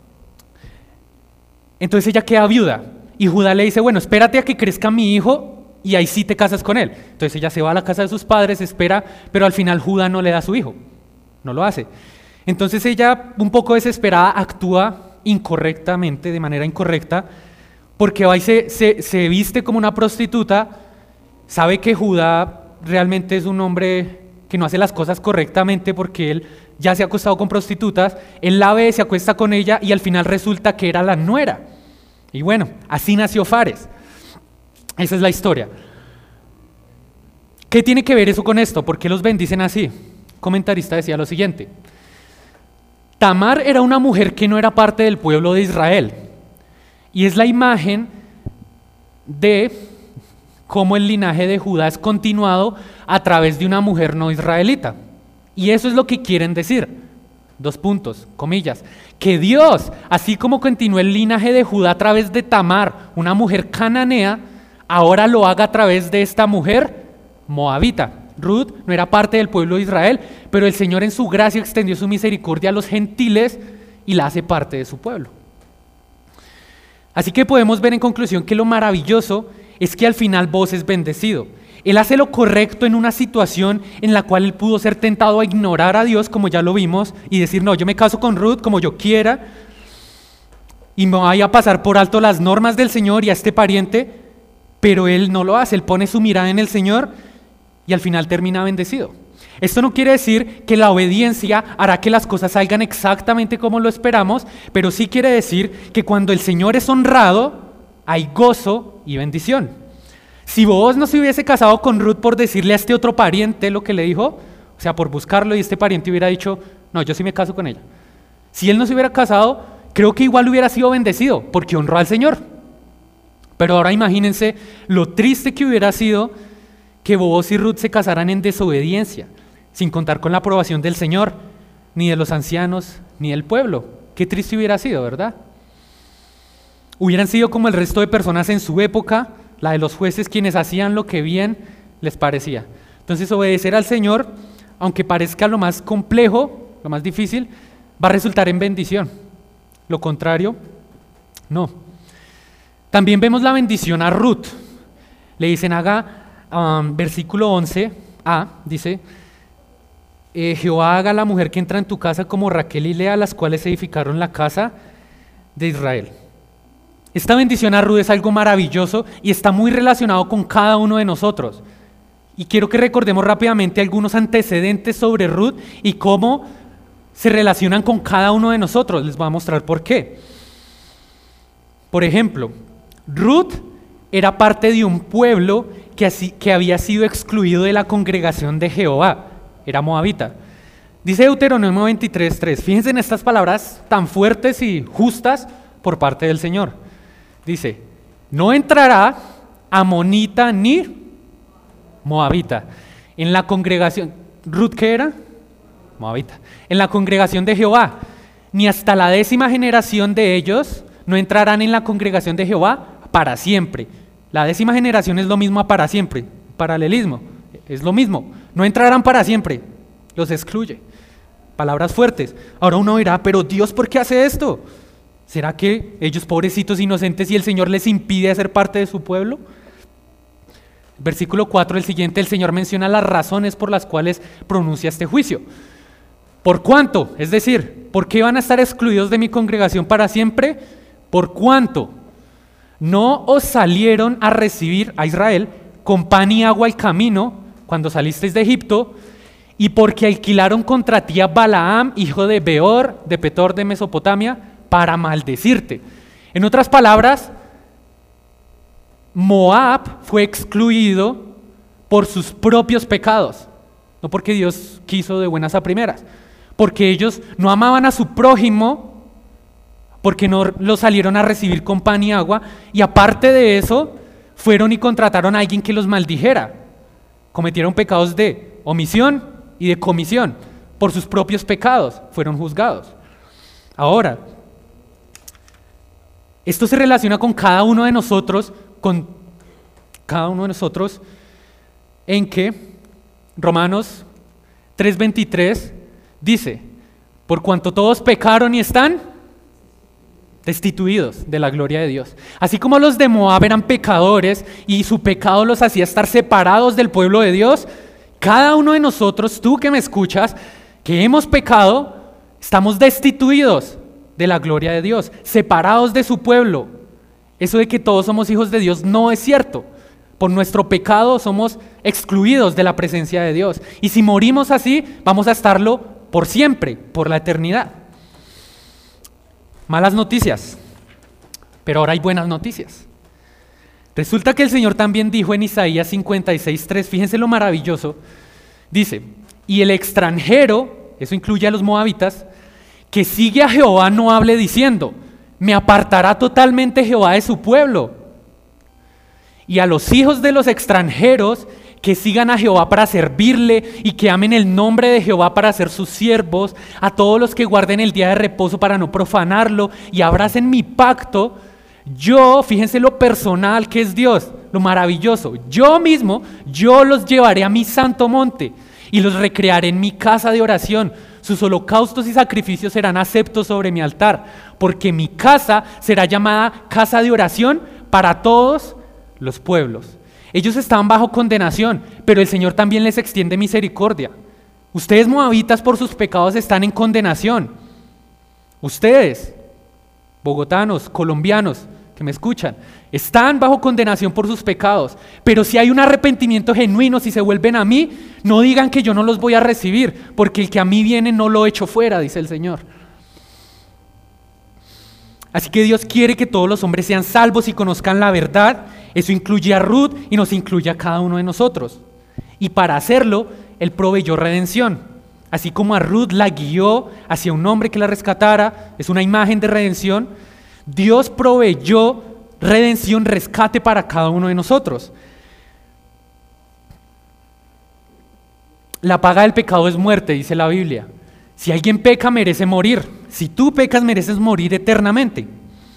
Speaker 1: Entonces ella queda viuda, y Judá le dice, bueno, espérate a que crezca mi hijo, y ahí sí te casas con él. Entonces ella se va a la casa de sus padres, espera, pero al final Judá no le da a su hijo, no lo hace. Entonces ella, un poco desesperada, actúa incorrectamente, de manera incorrecta, porque va y se viste como una prostituta, sabe que Judá realmente es un hombre que no hace las cosas correctamente porque él ya se ha acostado con prostitutas, él la ve, se acuesta con ella y al final resulta que era la nuera. Y bueno, así nació Fares. Esa es la historia. ¿Qué tiene que ver eso con esto? ¿Por qué los bendicen así? Un comentarista decía lo siguiente: Tamar era una mujer que no era parte del pueblo de Israel, y es la imagen de cómo el linaje de Judá es continuado a través de una mujer no israelita. Y eso es lo que quieren decir. 2 puntos, comillas, que Dios, así como continuó el linaje de Judá a través de Tamar, una mujer cananea, ahora lo haga a través de esta mujer moabita. Ruth no era parte del pueblo de Israel, pero el Señor en su gracia extendió su misericordia a los gentiles y la hace parte de su pueblo. Así que podemos ver en conclusión que lo maravilloso es que al final Booz es bendecido. Él hace lo correcto en una situación en la cual él pudo ser tentado a ignorar a Dios, como ya lo vimos, y decir, no, yo me caso con Ruth como yo quiera, y me voy a pasar por alto las normas del Señor y a este pariente, pero él no lo hace, él pone su mirada en el Señor y al final termina bendecido. Esto no quiere decir que la obediencia hará que las cosas salgan exactamente como lo esperamos, pero sí quiere decir que cuando el Señor es honrado, hay gozo y bendición. Si Booz no se hubiese casado con Ruth por decirle a este otro pariente lo que le dijo, o sea, por buscarlo, y este pariente hubiera dicho, no, yo sí me caso con ella. Si él no se hubiera casado, creo que igual hubiera sido bendecido, porque honró al Señor. Pero ahora imagínense lo triste que hubiera sido que Booz y Ruth se casaran en desobediencia, sin contar con la aprobación del Señor, ni de los ancianos, ni del pueblo. Qué triste hubiera sido, ¿verdad? Hubieran sido como el resto de personas en su época, la de los jueces, quienes hacían lo que bien les parecía. Entonces, obedecer al Señor, aunque parezca lo más complejo, lo más difícil, va a resultar en bendición. Lo contrario, no. También vemos la bendición a Ruth. Le dicen, versículo 11a, dice, Jehová haga a la mujer que entra en tu casa como Raquel y Lea, las cuales edificaron la casa de Israel. Esta bendición a Ruth es algo maravilloso y está muy relacionado con cada uno de nosotros. Y quiero que recordemos rápidamente algunos antecedentes sobre Ruth y cómo se relacionan con cada uno de nosotros. Les voy a mostrar por qué. Por ejemplo, Ruth era parte de un pueblo que había sido excluido de la congregación de Jehová. Era moabita. Dice Deuteronomio 23:3. Fíjense en estas palabras tan fuertes y justas por parte del Señor. Dice, no entrará amonita ni moabita en la congregación. ¿Ruth qué era? Moabita. En la congregación de Jehová, ni hasta la 10ª generación de ellos no entrarán en la congregación de Jehová para siempre. La 10ª generación es lo mismo a para siempre. Paralelismo, es lo mismo. No entrarán para siempre, los excluye. Palabras fuertes. Ahora uno dirá, pero Dios, ¿por qué hace esto? ¿Será que ellos, pobrecitos inocentes, y el Señor les impide ser parte de su pueblo? Versículo 4, el siguiente, el Señor menciona las razones por las cuales pronuncia este juicio. ¿Por cuánto? Es decir, ¿por qué van a estar excluidos de mi congregación para siempre? ¿Por cuánto? No os salieron a recibir a Israel con pan y agua al camino cuando salisteis de Egipto, y porque alquilaron contra ti a Balaam, hijo de Beor, de Petor de Mesopotamia, para maldecirte. En otras palabras, Moab fue excluido por sus propios pecados, no porque Dios quiso de buenas a primeras, porque ellos no amaban a su prójimo, porque no lo salieron a recibir con pan y agua, y aparte de eso, fueron y contrataron a alguien que los maldijera. cometieron pecados de omisión y de comisión. Por sus propios pecados fueron juzgados. Ahora, esto se relaciona con cada uno de nosotros, en que Romanos 3:23 dice: por cuanto todos pecaron y están destituidos de la gloria de Dios. Así como los de Moab eran pecadores y su pecado los hacía estar separados del pueblo de Dios, cada uno de nosotros, tú que me escuchas, que hemos pecado, estamos destituidos de la gloria de Dios, separados de su pueblo. Eso de que todos somos hijos de Dios no es cierto. Por nuestro pecado somos excluidos de la presencia de Dios. Y si morimos así, vamos a estarlo por siempre, por la eternidad. Malas noticias, pero ahora hay buenas noticias. Resulta que el Señor también dijo en Isaías 56:3, fíjense lo maravilloso, dice: y el extranjero, eso incluye a los moabitas, que sigue a Jehová no hable diciendo: me apartará totalmente Jehová de su pueblo. Y a los hijos de los extranjeros que sigan a Jehová para servirle y que amen el nombre de Jehová para ser sus siervos, a todos los que guarden el día de reposo para no profanarlo y abracen mi pacto, yo, fíjense lo personal que es Dios, lo maravilloso, yo mismo, yo los llevaré a mi santo monte y los recrearé en mi casa de oración. Sus holocaustos y sacrificios serán aceptos sobre mi altar, porque mi casa será llamada casa de oración para todos los pueblos. Ellos estaban bajo condenación, pero el Señor también les extiende misericordia. Ustedes, moabitas, por sus pecados están en condenación. Ustedes, bogotanos, colombianos que me escuchan, están bajo condenación por sus pecados. Pero si hay un arrepentimiento genuino, si se vuelven a mí, no digan que yo no los voy a recibir, porque el que a mí viene no lo echo fuera, dice el Señor. Así que Dios quiere que todos los hombres sean salvos y conozcan la verdad. Eso incluye a Ruth y nos incluye a cada uno de nosotros. Y para hacerlo, Él proveyó redención. Así como a Ruth la guió hacia un hombre que la rescatara, es una imagen de redención, Dios proveyó redención, rescate para cada uno de nosotros. La paga del pecado es muerte, dice la Biblia. Si alguien peca, merece morir. Si tú pecas, mereces morir eternamente.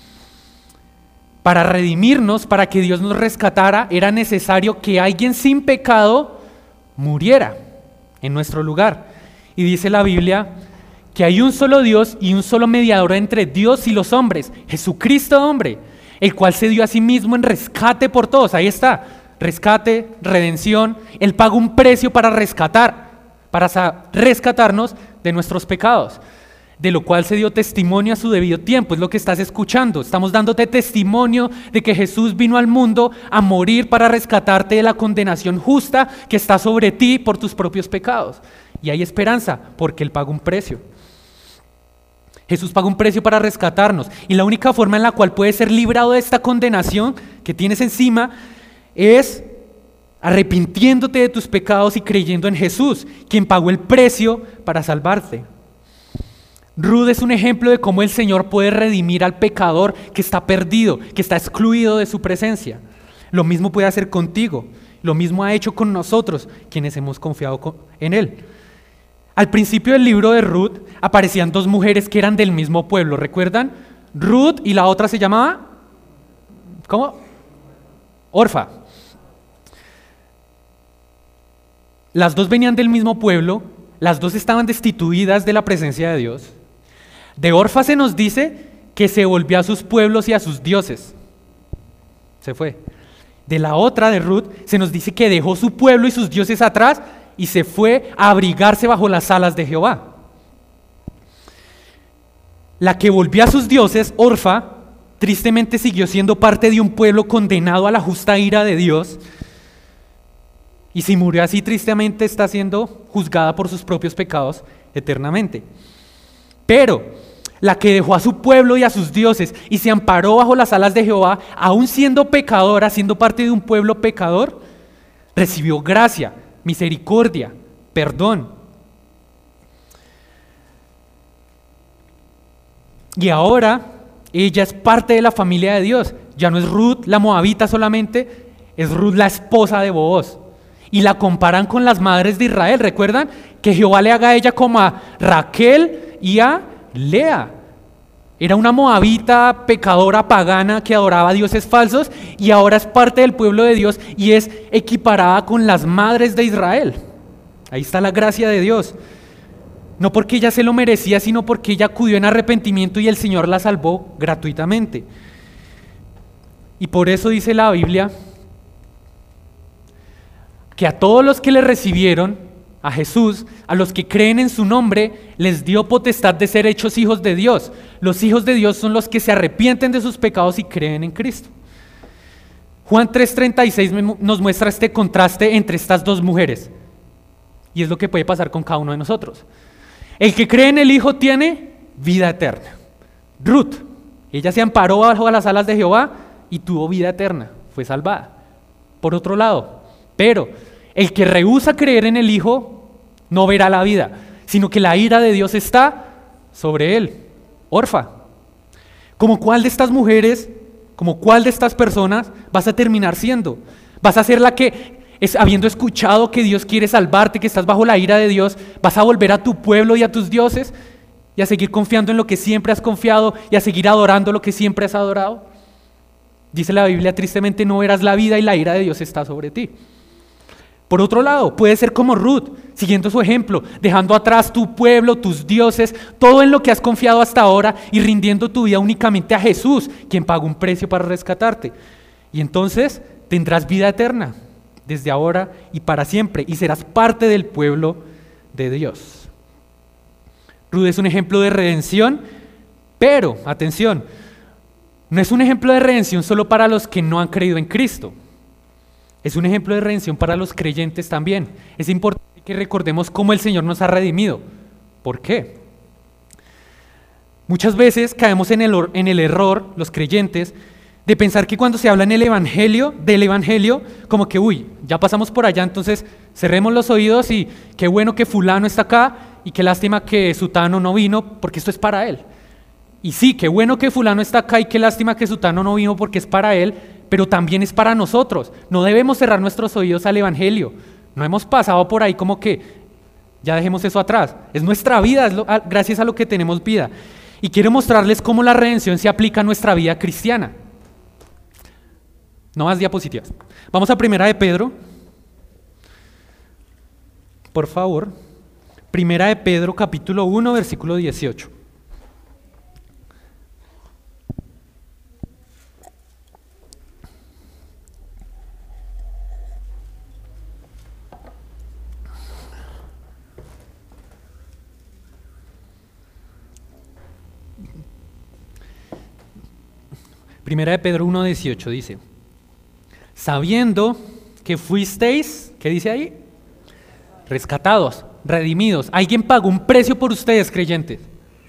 Speaker 1: Para redimirnos, para que Dios nos rescatara, era necesario que alguien sin pecado muriera en nuestro lugar. Y dice la Biblia que hay un solo Dios y un solo mediador entre Dios y los hombres, Jesucristo hombre, el cual se dio a sí mismo en rescate por todos. Ahí está, rescate, redención. Él pagó un precio para rescatarnos de nuestros pecados, de lo cual se dio testimonio a su debido tiempo. Es lo que estás escuchando. Estamos dándote testimonio de que Jesús vino al mundo a morir para rescatarte de la condenación justa que está sobre ti por tus propios pecados. Y hay esperanza porque Él pagó un precio. Jesús pagó un precio para rescatarnos, y la única forma en la cual puedes ser librado de esta condenación que tienes encima es arrepintiéndote de tus pecados y creyendo en Jesús, quien pagó el precio para salvarte. Ruth es un ejemplo de cómo el Señor puede redimir al pecador que está perdido, que está excluido de su presencia. Lo mismo puede hacer contigo, lo mismo ha hecho con nosotros, quienes hemos confiado en Él. Al principio del libro de Ruth aparecían dos mujeres que eran del mismo pueblo, ¿recuerdan? Ruth y la otra se llamaba, ¿cómo? Orfa. Las dos venían del mismo pueblo, las dos estaban destituidas de la presencia de Dios. De Orfa se nos dice que se volvió a sus pueblos y a sus dioses. Se fue. De la otra, de Ruth, se nos dice que dejó su pueblo y sus dioses atrás y se fue a abrigarse bajo las alas de Jehová. La que volvió a sus dioses, Orfa, tristemente siguió siendo parte de un pueblo condenado a la justa ira de Dios. Y si murió así, tristemente está siendo juzgada por sus propios pecados eternamente. Pero la que dejó a su pueblo y a sus dioses y se amparó bajo las alas de Jehová, aún siendo pecadora, siendo parte de un pueblo pecador, recibió gracia, misericordia, perdón. Y ahora ella es parte de la familia de Dios. Ya no es Ruth la moabita solamente, es Ruth la esposa de Booz. y la comparan con las madres de Israel. ¿Recuerdan? Que Jehová le haga a ella como a Raquel y a Lea. Era una moabita pecadora pagana que adoraba a dioses falsos y ahora es parte del pueblo de Dios y es equiparada con las madres de Israel. Ahí está la gracia de Dios. No porque ella se lo merecía, sino porque ella acudió en arrepentimiento y el Señor la salvó gratuitamente. Y por eso dice la Biblia que a todos los que le recibieron, a Jesús, a los que creen en su nombre, les dio potestad de ser hechos hijos de Dios. Los hijos de Dios son los que se arrepienten de sus pecados y creen en Cristo. Juan 3:36 nos muestra este contraste entre estas dos mujeres. Y es lo que puede pasar con cada uno de nosotros. El que cree en el Hijo tiene vida eterna. Ruth, ella se amparó bajo las alas de Jehová y tuvo vida eterna, fue salvada. Por otro lado, pero el que rehúsa creer en el Hijo no verá la vida, sino que la ira de Dios está sobre él. Orfa. ¿Como cuál de estas mujeres, como cuál de estas personas vas a terminar siendo? ¿Vas a ser la que, habiendo escuchado que Dios quiere salvarte, que estás bajo la ira de Dios, vas a volver a tu pueblo y a tus dioses y a seguir confiando en lo que siempre has confiado y a seguir adorando lo que siempre has adorado? Dice la Biblia, tristemente no verás la vida y la ira de Dios está sobre ti. Por otro lado, puedes ser como Ruth, siguiendo su ejemplo, dejando atrás tu pueblo, tus dioses, todo en lo que has confiado hasta ahora y rindiendo tu vida únicamente a Jesús, quien pagó un precio para rescatarte. Y entonces tendrás vida eterna, desde ahora y para siempre, y serás parte del pueblo de Dios. Ruth es un ejemplo de redención, pero, atención, no es un ejemplo de redención solo para los que no han creído en Cristo. Es un ejemplo de redención para los creyentes también. Es importante que recordemos cómo el Señor nos ha redimido. ¿Por qué? Muchas veces caemos en el error, los creyentes, de pensar que cuando se habla en el Evangelio, como que, ya pasamos por allá, entonces cerremos los oídos y qué bueno que fulano está acá y qué lástima que sutano no vino porque esto es para él. Y sí, qué bueno que fulano está acá y qué lástima que sutano no vino porque es para él, pero también es para nosotros. No debemos cerrar nuestros oídos al Evangelio. No hemos pasado por ahí como que ya dejemos eso atrás. Es nuestra vida, gracias a lo que tenemos vida. Y quiero mostrarles cómo la redención se aplica a nuestra vida cristiana. No más diapositivas. Vamos a Primera de Pedro. Por favor. Primera de Pedro, capítulo 1, versículo 18. Primera de Pedro 1:18 dice, sabiendo que fuisteis, ¿qué dice ahí? Rescatados, redimidos. Alguien pagó un precio por ustedes, creyentes,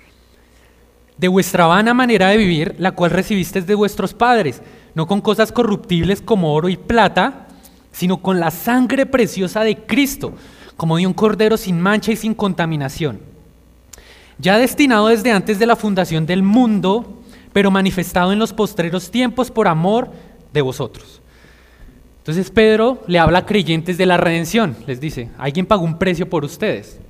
Speaker 1: de vuestra vana manera de vivir, la cual recibisteis de vuestros padres, no con cosas corruptibles como oro y plata, sino con la sangre preciosa de Cristo, como de un cordero sin mancha y sin contaminación, ya destinado desde antes de la fundación del mundo, pero manifestado en los postreros tiempos por amor de vosotros. Entonces Pedro le habla a creyentes de la redención, les dice, alguien pagó un precio por ustedes.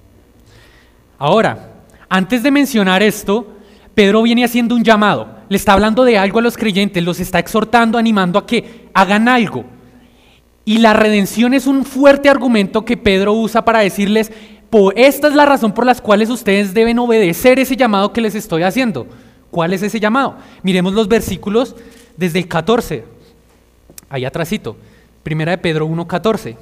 Speaker 1: Ahora, antes de mencionar esto, Pedro viene haciendo un llamado, le está hablando de algo a los creyentes, los está exhortando, animando a que hagan algo. Y la redención es un fuerte argumento que Pedro usa para decirles, esta es la razón por las cuales ustedes deben obedecer ese llamado que les estoy haciendo. ¿Cuál es ese llamado? Miremos los versículos desde el 14, ahí atrásito, Primera de Pedro 1:14.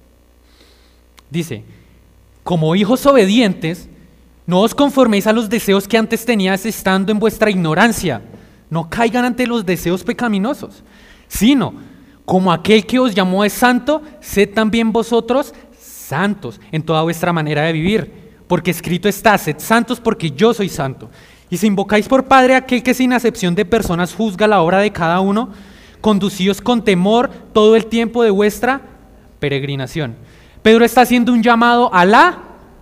Speaker 1: Dice, como hijos obedientes, no os conforméis a los deseos que antes teníais estando en vuestra ignorancia, no caigan ante los deseos pecaminosos, sino, como aquel que os llamó es santo, sed también vosotros santos en toda vuestra manera de vivir, porque escrito está, sed santos porque yo soy santo. Y si invocáis por Padre a aquel que sin acepción de personas juzga la obra de cada uno, conducíos con temor todo el tiempo de vuestra peregrinación. Pedro está haciendo un llamado a la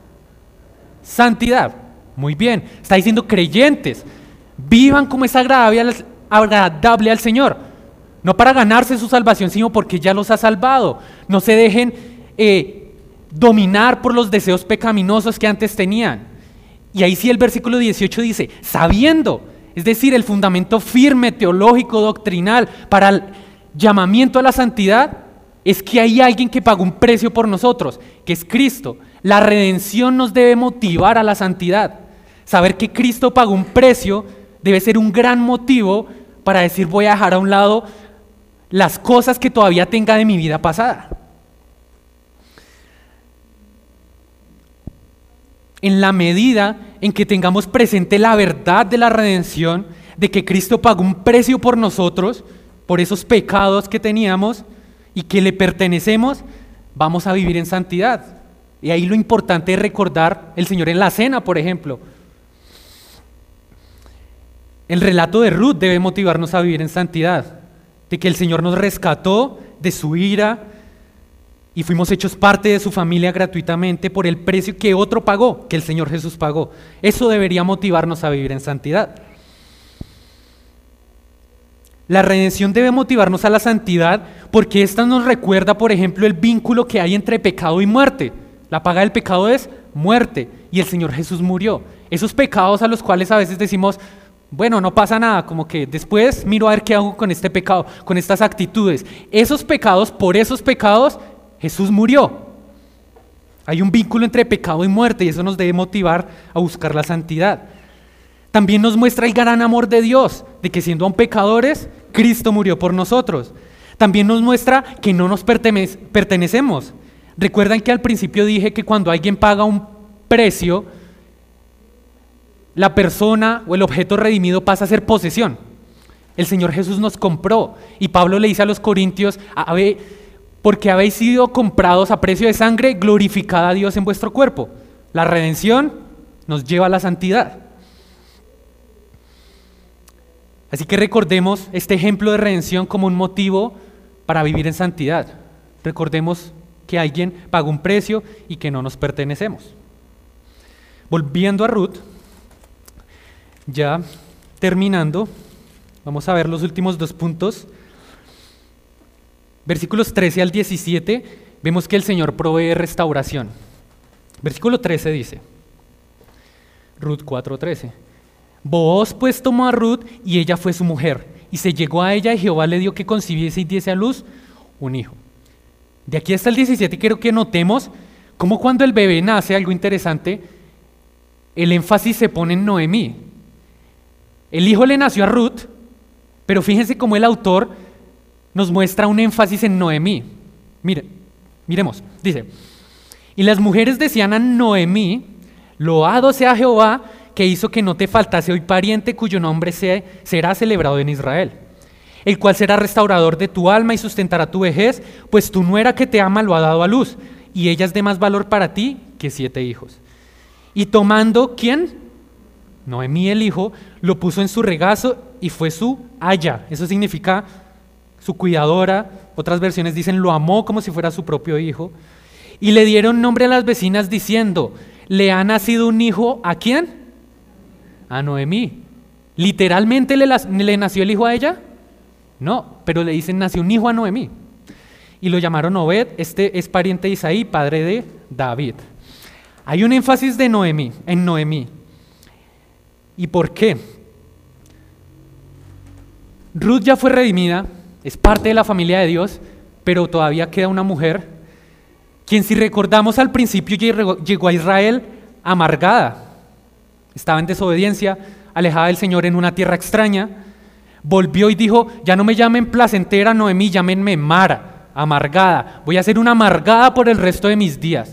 Speaker 1: santidad. Muy bien, está diciendo creyentes, vivan como es agradable al Señor. no para ganarse su salvación, sino porque ya los ha salvado. No se dejen dominar por los deseos pecaminosos que antes tenían. Y ahí sí el versículo 18 dice, sabiendo, es decir, el fundamento firme, teológico, doctrinal, para el llamamiento a la santidad, es que hay alguien que pagó un precio por nosotros, que es Cristo. La redención nos debe motivar a la santidad. Saber que Cristo pagó un precio debe ser un gran motivo para decir, voy a dejar a un lado las cosas que todavía tenga de mi vida pasada. En la medida en que tengamos presente la verdad de la redención, de que Cristo pagó un precio por nosotros, por esos pecados que teníamos y que le pertenecemos, vamos a vivir en santidad. Y ahí lo importante es recordar el Señor en la cena, por ejemplo. El relato de Ruth debe motivarnos a vivir en santidad, de que el Señor nos rescató de su ira y fuimos hechos parte de su familia gratuitamente por el precio que otro pagó, que el Señor Jesús pagó. Eso debería motivarnos a vivir en santidad. La redención debe motivarnos a la santidad porque esta nos recuerda, por ejemplo, el vínculo que hay entre pecado y muerte. La paga del pecado es muerte y el Señor Jesús murió. Esos pecados a los cuales a veces decimos, bueno, no pasa nada, como que después miro a ver qué hago con este pecado, con estas actitudes. Esos pecados, por esos pecados, Jesús murió. Hay un vínculo entre pecado y muerte y eso nos debe motivar a buscar la santidad. También nos muestra el gran amor de Dios, de que siendo aún pecadores, Cristo murió por nosotros. También nos muestra que no nos pertenecemos. Recuerdan que al principio dije que cuando alguien paga un precio, la persona o el objeto redimido pasa a ser posesión. El Señor Jesús nos compró y Pablo le dice a los corintios, porque habéis sido comprados a precio de sangre, glorificad a Dios en vuestro cuerpo. La redención nos lleva a la santidad. Así que recordemos este ejemplo de redención como un motivo para vivir en santidad. Recordemos que alguien pagó un precio y que no nos pertenecemos. Volviendo a Ruth, ya terminando, vamos a ver los últimos 2 puntos. Versículos 13 al 17, vemos que el Señor provee restauración. Versículo 13 dice, Ruth 4:13, Booz pues tomó a Ruth y ella fue su mujer, y se llegó a ella y Jehová le dio que concibiese y diese a luz un hijo. De aquí hasta el 17 quiero que notemos cómo cuando el bebé nace, algo interesante, el énfasis se pone en Noemí. El hijo le nació a Ruth, pero fíjense cómo el autor nos muestra un énfasis en Noemí. Miremos, dice, y las mujeres decían a Noemí, loado sea Jehová, que hizo que no te faltase hoy pariente cuyo nombre será celebrado en Israel, el cual será restaurador de tu alma y sustentará tu vejez, pues tu nuera que te ama lo ha dado a luz, y ella es de más valor para ti que 7 hijos. Y tomando, ¿quién? Noemí el hijo, lo puso en su regazo y fue su aya. Eso significa su cuidadora. Otras versiones dicen lo amó como si fuera su propio hijo. Y le dieron nombre a las vecinas diciendo, ¿le ha nacido un hijo a quién? A Noemí. ¿Literalmente le nació el hijo a ella? No, pero le dicen nació un hijo a Noemí. Y lo llamaron Obed, este es pariente de Isaí, padre de David. Hay un énfasis de Noemí, en Noemí. ¿Y por qué? Ruth ya fue redimida, es parte de la familia de Dios, pero todavía queda una mujer, quien si recordamos al principio llegó a Israel amargada, estaba en desobediencia, alejada del Señor en una tierra extraña, volvió y dijo, ya no me llamen placentera Noemí, llámenme Mara, amargada, voy a ser una amargada por el resto de mis días.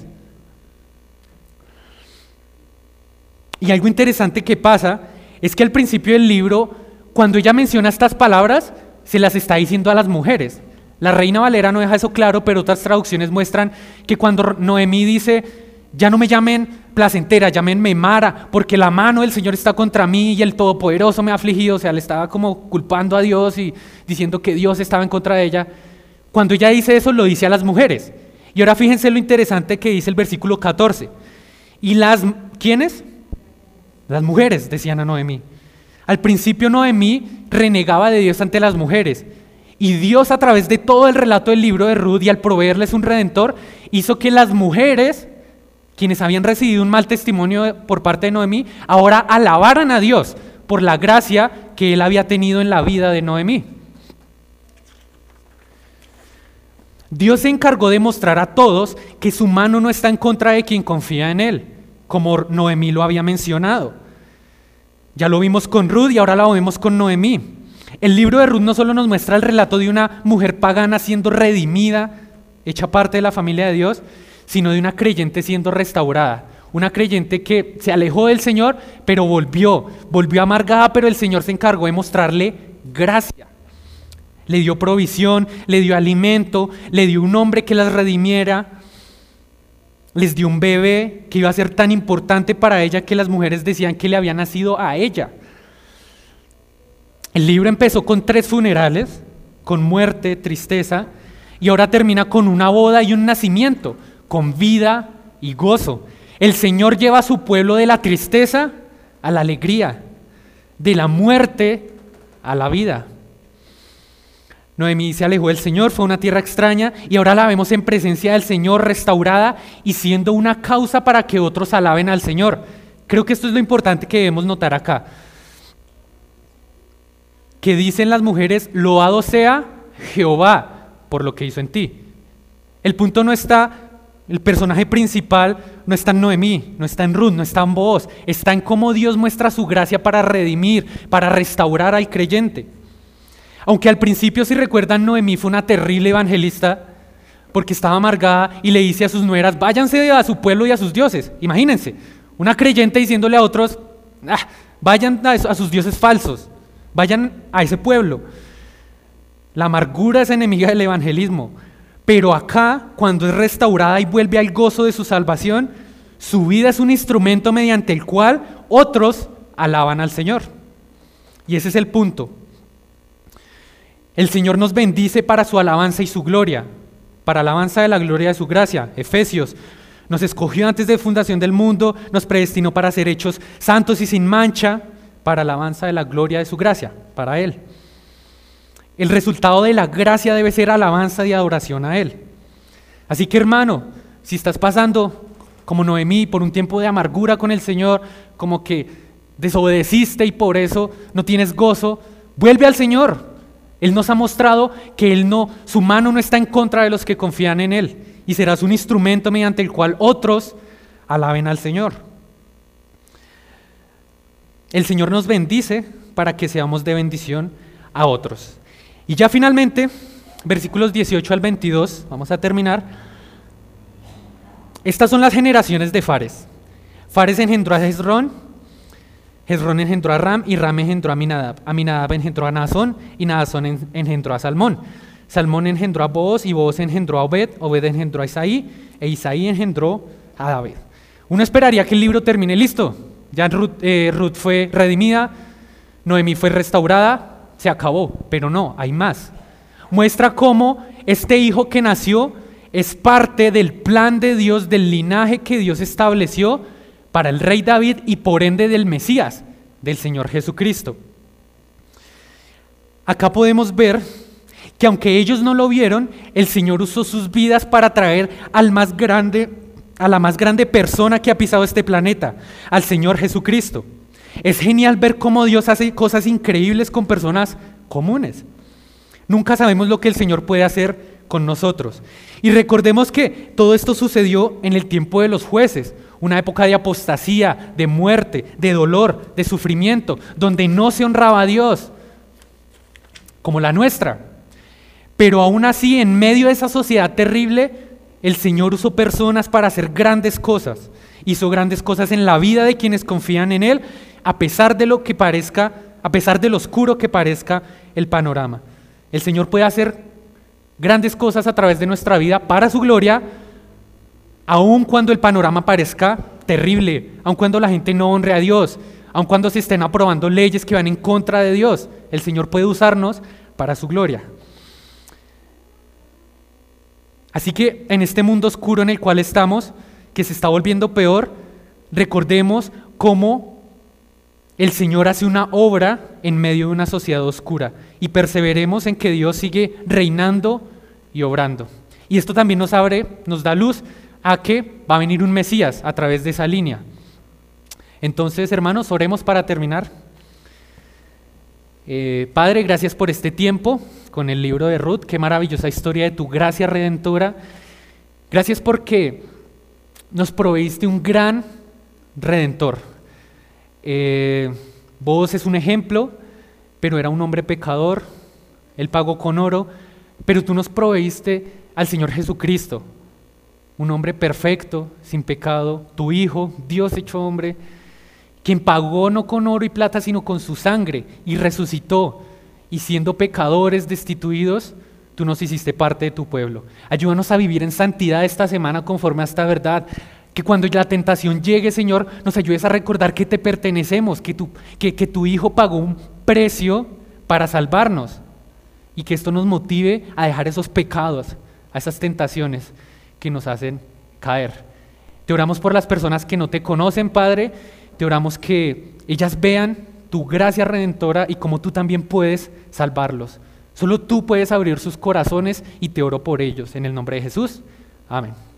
Speaker 1: Y algo interesante que pasa es que al principio del libro, cuando ella menciona estas palabras, se las está diciendo a las mujeres. La Reina Valera no deja eso claro, pero otras traducciones muestran que cuando Noemí dice, ya no me llamen placentera, llámenme Mara, porque la mano del Señor está contra mí y el Todopoderoso me ha afligido, o sea, le estaba como culpando a Dios y diciendo que Dios estaba en contra de ella. Cuando ella dice eso, lo dice a las mujeres. Y ahora fíjense lo interesante que dice el versículo 14. ¿Y quiénes? Las mujeres, decían a Noemí. Al principio Noemí renegaba de Dios ante las mujeres Y Dios, a través de todo el relato del libro de Ruth y al proveerles un redentor, hizo que las mujeres, quienes habían recibido un mal testimonio por parte de Noemí, ahora alabaran a Dios por la gracia que Él había tenido en la vida de Noemí. Dios se encargó de mostrar a todos que su mano no está en contra de quien confía en Él, como Noemí lo había mencionado. Ya lo vimos con Ruth y ahora lo vemos con Noemí. El libro de Ruth no solo nos muestra el relato de una mujer pagana siendo redimida, hecha parte de la familia de Dios, sino de una creyente siendo restaurada. Una creyente que se alejó del Señor, pero volvió amargada, pero el Señor se encargó de mostrarle gracia. Le dio provisión, le dio alimento, le dio un hombre que las redimiera, les dio un bebé que iba a ser tan importante para ella que las mujeres decían que le había nacido a ella. El libro empezó con 3 funerales, con muerte, tristeza, y ahora termina con una boda y un nacimiento, con vida y gozo. El Señor lleva a su pueblo de la tristeza a la alegría, de la muerte a la vida. Noemí se alejó del Señor, fue a una tierra extraña y ahora la vemos en presencia del Señor restaurada y siendo una causa para que otros alaben al Señor. Creo que esto es lo importante que debemos notar acá. Que dicen las mujeres, loado sea Jehová por lo que hizo en ti. El punto no está, el personaje principal no está en Noemí, no está en Ruth, no está en Booz, está en cómo Dios muestra su gracia para redimir, para restaurar al creyente. Aunque al principio, si recuerdan, Noemí fue una terrible evangelista porque estaba amargada y le dice a sus nueras, váyanse a su pueblo y a sus dioses. Imagínense, una creyente diciéndole a otros, vayan a sus dioses falsos, vayan a ese pueblo. La amargura es enemiga del evangelismo, pero acá, cuando es restaurada y vuelve al gozo de su salvación, su vida es un instrumento mediante el cual otros alaban al Señor. Y ese es el punto. El Señor nos bendice para su alabanza y su gloria, para alabanza de la gloria de su gracia. Efesios, nos escogió antes de fundación del mundo, nos predestinó para ser hechos santos y sin mancha, para alabanza de la gloria de su gracia, para Él. El resultado de la gracia debe ser alabanza y adoración a Él. Así que, hermano, si estás pasando como Noemí por un tiempo de amargura con el Señor, como que desobedeciste y por eso no tienes gozo, vuelve al Señor. Él nos ha mostrado que su mano no está en contra de los que confían en Él y serás un instrumento mediante el cual otros alaben al Señor. El Señor nos bendice para que seamos de bendición a otros. Y ya finalmente, versículos 18 al 22, vamos a terminar. Estas son las generaciones de Fares. Fares engendró a Hezrón, Hezrón engendró a Ram y Ram engendró a Aminadab. Aminadab engendró a Naasón y Naasón engendró a Salmón. Salmón engendró a Booz y Booz engendró a Obed. Obed engendró a Isaí e Isaí engendró a David. Uno esperaría que el libro termine listo. Ya Ruth fue redimida, Noemí fue restaurada, se acabó, pero no, hay más. Muestra cómo este hijo que nació es parte del plan de Dios, del linaje que Dios estableció para el rey David y por ende del Mesías, del Señor Jesucristo. Acá podemos ver que aunque ellos no lo vieron, el Señor usó sus vidas para traer a la más grande persona que ha pisado este planeta, al Señor Jesucristo. Es genial ver cómo Dios hace cosas increíbles con personas comunes. Nunca sabemos lo que el Señor puede hacer con nosotros. Y recordemos que todo esto sucedió en el tiempo de los jueces, una época de apostasía, de muerte, de dolor, de sufrimiento, donde no se honraba a Dios, como la nuestra. Pero aún así, en medio de esa sociedad terrible, el Señor usó personas para hacer grandes cosas. Hizo grandes cosas en la vida de quienes confían en Él, a pesar de lo oscuro que parezca el panorama. El Señor puede hacer grandes cosas a través de nuestra vida para su gloria, aun cuando el panorama parezca terrible, aun cuando la gente no honre a Dios, aun cuando se estén aprobando leyes que van en contra de Dios. El Señor puede usarnos para su gloria. Así que en este mundo oscuro en el cual estamos, que se está volviendo peor, recordemos cómo el Señor hace una obra en medio de una sociedad oscura y perseveremos en que Dios sigue reinando y obrando. Y esto también nos da luz a que va a venir un Mesías a través de esa línea. Entonces, hermanos, oremos para terminar. Padre, gracias por este tiempo con el libro de Ruth. Qué maravillosa historia de tu gracia redentora. Gracias porque nos proveíste un gran redentor. Vos es un ejemplo, pero era un hombre pecador. Él pagó con oro, pero tú nos proveíste al Señor Jesucristo, un hombre perfecto, sin pecado, tu Hijo, Dios hecho hombre, quien pagó no con oro y plata, sino con su sangre, y resucitó, y siendo pecadores destituidos, tú nos hiciste parte de tu pueblo. Ayúdanos a vivir en santidad esta semana conforme a esta verdad, que cuando la tentación llegue, Señor, nos ayudes a recordar que te pertenecemos, que tu Hijo pagó un precio para salvarnos, y que esto nos motive a dejar esos pecados, a esas tentaciones que nos hacen caer. Te oramos por las personas que no te conocen, Padre. Te oramos que ellas vean tu gracia redentora y cómo tú también puedes salvarlos. Solo tú puedes abrir sus corazones y te oro por ellos. En el nombre de Jesús. Amén.